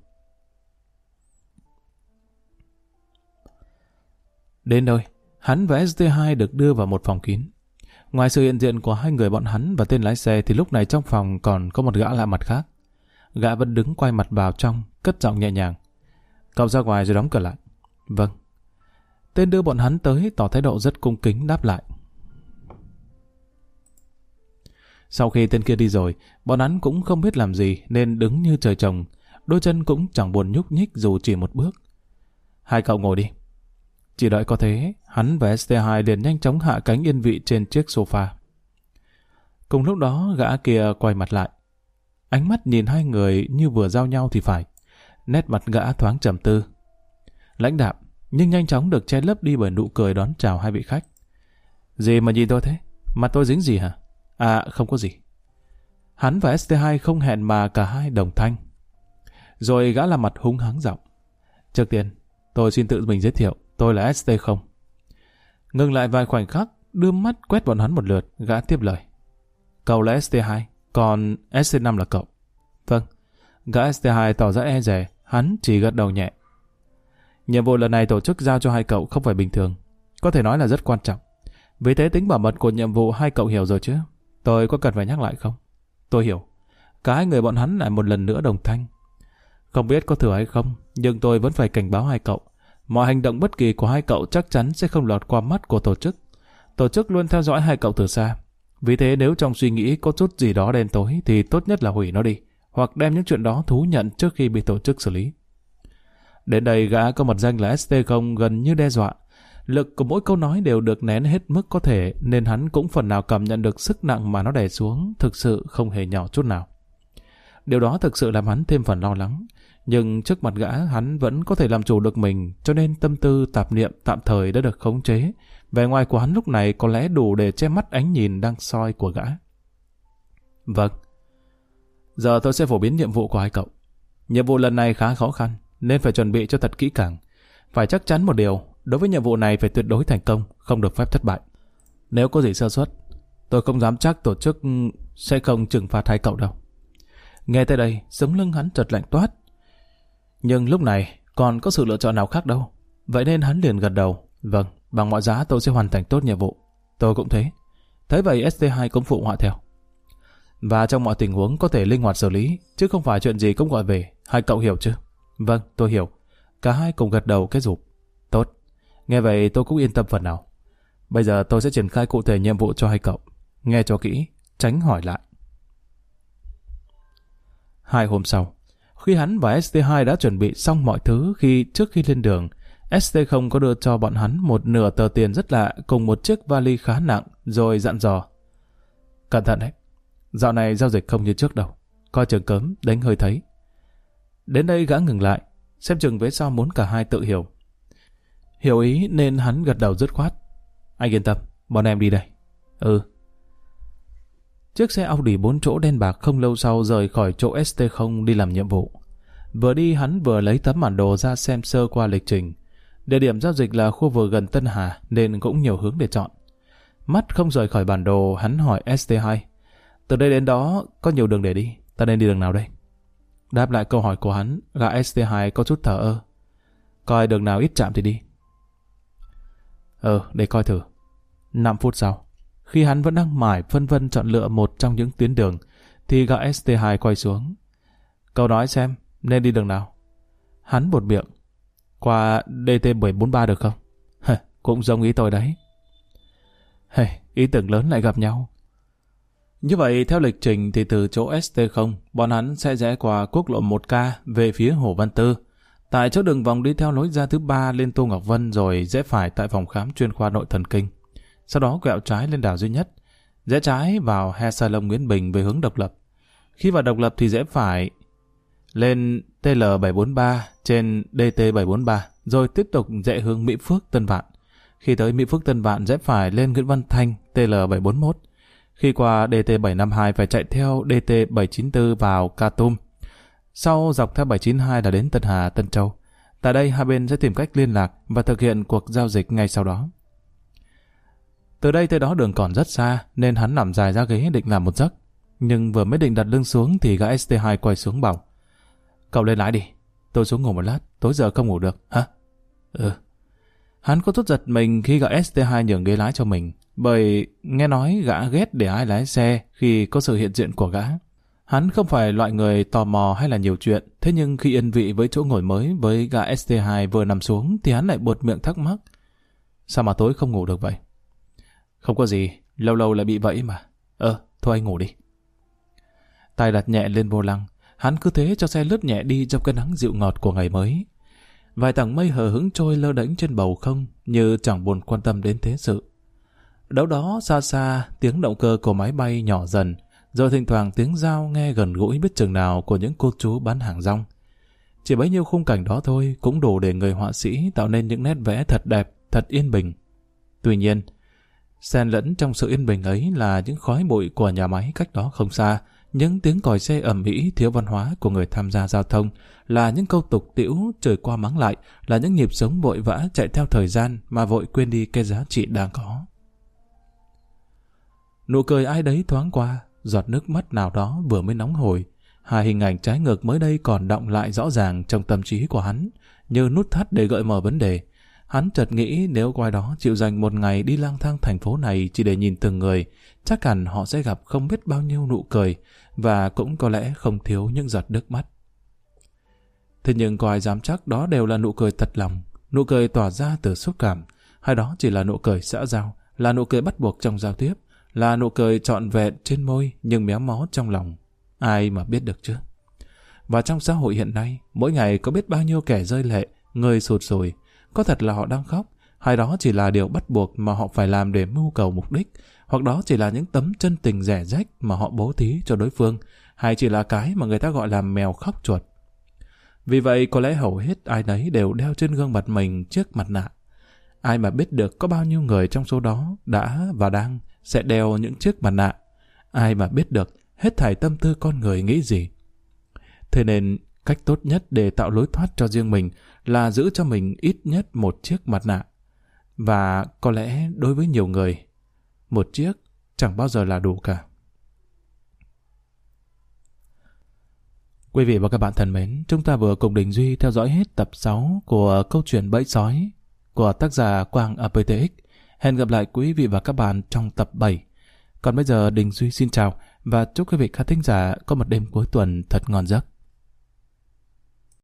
Đến nơi, hắn và ST2 được đưa vào một phòng kín. Ngoài sự hiện diện của hai người bọn hắn và tên lái xe thì lúc này trong phòng còn có một gã lạ mặt khác. Gã vẫn đứng quay mặt vào trong, cất giọng nhẹ nhàng. Cậu ra ngoài rồi đóng cửa lại. Vâng. Tên đưa bọn hắn tới tỏ thái độ rất cung kính đáp lại. Sau khi tên kia đi rồi, bọn hắn cũng không biết làm gì nên đứng như trời trồng, đôi chân cũng chẳng buồn nhúc nhích dù chỉ một bước. Hai cậu ngồi đi. Chỉ đợi có thế, hắn và ST2 liền nhanh chóng hạ cánh yên vị trên chiếc sofa. Cùng lúc đó gã kia quay mặt lại. Ánh mắt nhìn hai người như vừa giao nhau thì phải. Nét mặt gã thoáng trầm tư. Lãnh đạm, nhưng nhanh chóng được che lấp đi bởi nụ cười đón chào hai vị khách. Gì mà nhìn tôi thế? Mặt tôi dính gì hả? À, không có gì. Hắn và ST2 không hẹn mà cả hai đồng thanh. Rồi gã làm mặt hung hăng giọng. Trước tiên, tôi xin tự mình giới thiệu, tôi là ST0. Ngừng lại vài khoảnh khắc, đưa mắt quét bọn hắn một lượt, gã tiếp lời. Cậu là ST2, còn ST5 là cậu. Vâng. Gã ST2 tỏ ra e dè, hắn chỉ gật đầu nhẹ. Nhiệm vụ lần này tổ chức giao cho hai cậu không phải bình thường, có thể nói là rất quan trọng. Vì thế tính bảo mật của nhiệm vụ hai cậu hiểu rồi chứ? Tôi có cần phải nhắc lại không? Tôi hiểu. Cả hai người bọn hắn lại một lần nữa đồng thanh. Không biết có thừa hay không, nhưng tôi vẫn phải cảnh báo hai cậu. Mọi hành động bất kỳ của hai cậu chắc chắn sẽ không lọt qua mắt của tổ chức. Tổ chức luôn theo dõi hai cậu từ xa. Vì thế nếu trong suy nghĩ có chút gì đó đen tối thì tốt nhất là hủy nó đi, hoặc đem những chuyện đó thú nhận trước khi bị tổ chức xử lý. Đến đây gã có mật danh là ST0 gần như đe dọa. Lực của mỗi câu nói đều được nén hết mức có thể nên hắn cũng phần nào cảm nhận được sức nặng mà nó đè xuống thực sự không hề nhỏ chút nào. Điều đó thực sự làm hắn thêm phần lo lắng. Nhưng trước mặt gã hắn vẫn có thể làm chủ được mình, cho nên tâm tư tạp niệm tạm thời đã được khống chế. Vẻ ngoài của hắn lúc này có lẽ đủ để che mắt ánh nhìn đang soi của gã. Vâng. Giờ tôi sẽ phổ biến nhiệm vụ của hai cậu. Nhiệm vụ lần này khá khó khăn nên phải chuẩn bị cho thật kỹ càng. Phải chắc chắn một điều, đối với nhiệm vụ này phải tuyệt đối thành công, không được phép thất bại. Nếu có gì sơ suất, tôi không dám chắc tổ chức sẽ không trừng phạt hai cậu đâu. Nghe tới đây, sống lưng hắn chợt lạnh toát. Nhưng lúc này còn có sự lựa chọn nào khác đâu. Vậy nên hắn liền gật đầu. Vâng, bằng mọi giá tôi sẽ hoàn thành tốt nhiệm vụ. Tôi cũng thế. Thế vậy ST2 cũng phụ họa theo. Và trong mọi tình huống có thể linh hoạt xử lý, chứ không phải chuyện gì cũng gọi về. Hai cậu hiểu chứ? Vâng, tôi hiểu. Cả hai cùng gật đầu cái rụp. Tốt. Nghe vậy tôi cũng yên tâm phần nào. Bây giờ tôi sẽ triển khai cụ thể nhiệm vụ cho hai cậu. Nghe cho kỹ, tránh hỏi lại. 2 hôm sau, khi hắn và ST2 đã chuẩn bị xong mọi thứ trước khi lên đường, ST0 có đưa cho bọn hắn một nửa tờ tiền rất lạ cùng một chiếc vali khá nặng rồi dặn dò. Cẩn thận đấy, dạo này giao dịch không như trước đâu, coi chừng cớm đánh hơi thấy. Đến đây gã ngừng lại, xem chừng vế sau muốn cả hai tự hiểu. Hiểu ý nên hắn gật đầu dứt khoát. Anh yên tâm, bọn em đi đây. Ừ. Chiếc xe Audi 4 chỗ đen bạc không lâu sau rời khỏi chỗ ST0 đi làm nhiệm vụ. Vừa đi hắn vừa lấy tấm bản đồ ra xem sơ qua lịch trình. Địa điểm giao dịch là khu vực gần Tân Hà nên cũng nhiều hướng để chọn. Mắt không rời khỏi bản đồ, hắn hỏi ST2. Từ đây đến đó có nhiều đường để đi, ta nên đi đường nào đây? Đáp lại câu hỏi của hắn, gã ST2 có chút thờ ơ. Coi đường nào ít chạm thì đi. Để coi thử. 5 phút sau, khi hắn vẫn đang mải phân vân chọn lựa một trong những tuyến đường, thì gã ST2 quay xuống. Cậu nói xem, nên đi đường nào? Hắn buột miệng. Qua DT743 được không? Cũng giống ý tôi đấy. Ý tưởng lớn lại gặp nhau. Như vậy, theo lịch trình thì từ chỗ ST0, bọn hắn sẽ rẽ qua quốc lộ 1K về phía Hồ Văn Tư. Tại chỗ đường vòng đi theo lối ra thứ 3 lên Tô Ngọc Vân rồi rẽ phải tại phòng khám chuyên khoa nội thần kinh. Sau đó quẹo trái lên đảo Duy Nhất, rẽ trái vào Hair Salon Nguyễn Bình về hướng Độc Lập. Khi vào Độc Lập thì rẽ phải lên TL743 trên DT743, rồi tiếp tục rẽ hướng Mỹ Phước Tân Vạn. Khi tới Mỹ Phước Tân Vạn rẽ phải lên Nguyễn Văn Thanh TL741. Khi qua DT752 phải chạy theo DT794 vào Ca Tum. Sau dọc theo 792 là đến Tân Hà, Tân Châu. Tại đây hai bên sẽ tìm cách liên lạc và thực hiện cuộc giao dịch ngay sau đó. Từ đây tới đó đường còn rất xa nên hắn nằm dài ra ghế định làm một giấc. Nhưng vừa mới định đặt lưng xuống thì gã ST2 quay xuống bảo. Cậu lên lái đi, tôi xuống ngủ một lát, tối giờ không ngủ được, hả? Hắn có chút giật mình khi gã ST2 nhường ghế lái cho mình, bởi nghe nói gã ghét để ai lái xe khi có sự hiện diện của gã. Hắn không phải loại người tò mò hay là nhiều chuyện, thế nhưng khi yên vị với chỗ ngồi mới với gã ST2 vừa nằm xuống thì hắn lại buột miệng thắc mắc. Sao mà tối không ngủ được vậy? Không có gì, lâu lâu lại bị vậy mà. Thôi anh ngủ đi. Tay đặt nhẹ lên vô lăng, hắn cứ thế cho xe lướt nhẹ đi trong cái nắng dịu ngọt của ngày mới. Vài tầng mây hờ hững trôi lơ đễnh trên bầu không như chẳng buồn quan tâm đến thế sự. Đâu đó xa xa tiếng động cơ của máy bay nhỏ dần, rồi thỉnh thoảng tiếng dao nghe gần gũi biết chừng nào của những cô chú bán hàng rong. Chỉ bấy nhiêu khung cảnh đó thôi cũng đủ để người họa sĩ tạo nên những nét vẽ thật đẹp, thật yên bình. Tuy nhiên, xen lẫn trong sự yên bình ấy là những khói bụi của nhà máy cách đó không xa, những tiếng còi xe ầm ĩ thiếu văn hóa của người tham gia giao thông, là những câu tục tĩu trời qua mắng lại, là những nhịp sống vội vã chạy theo thời gian mà vội quên đi cái giá trị đang có. Nụ cười ai đấy thoáng qua, giọt nước mắt nào đó vừa mới nóng hổi, hai hình ảnh trái ngược mới đây còn đọng lại rõ ràng trong tâm trí của hắn, như nút thắt để gợi mở vấn đề. Hắn chợt nghĩ nếu qua đó chịu dành một ngày đi lang thang thành phố này chỉ để nhìn từng người, chắc hẳn họ sẽ gặp không biết bao nhiêu nụ cười, và cũng có lẽ không thiếu những giọt nước mắt. Thế nhưng có ai dám chắc đó đều là nụ cười thật lòng, nụ cười tỏa ra từ xúc cảm, hay đó chỉ là nụ cười xã giao, là nụ cười bắt buộc trong giao tiếp, là nụ cười trọn vẹn trên môi nhưng méo mó trong lòng. Ai mà biết được chứ? Và trong xã hội hiện nay, mỗi ngày có biết bao nhiêu kẻ rơi lệ, người sụt sùi. Có thật là họ đang khóc, hay đó chỉ là điều bắt buộc mà họ phải làm để mưu cầu mục đích, hoặc đó chỉ là những tấm chân tình rẻ rách mà họ bố thí cho đối phương, hay chỉ là cái mà người ta gọi là mèo khóc chuột. Vì vậy có lẽ hầu hết ai nấy đều đeo trên gương mặt mình chiếc mặt nạ. Ai mà biết được có bao nhiêu người trong số đó đã và đang sẽ đeo những chiếc mặt nạ. Ai mà biết được hết thảy tâm tư con người nghĩ gì. Thế nên cách tốt nhất để tạo lối thoát cho riêng mình là giữ cho mình ít nhất một chiếc mặt nạ. Và có lẽ đối với nhiều người, một chiếc chẳng bao giờ là đủ cả. Quý vị và các bạn thân mến, chúng ta vừa cùng Đình Duy theo dõi hết tập 6 của câu chuyện Bẫy Sói của tác giả Quang APTX. Hẹn gặp lại quý vị và các bạn trong tập 7. Còn bây giờ Đình Duy xin chào và chúc quý vị khán thính giả có một đêm cuối tuần thật ngon giấc.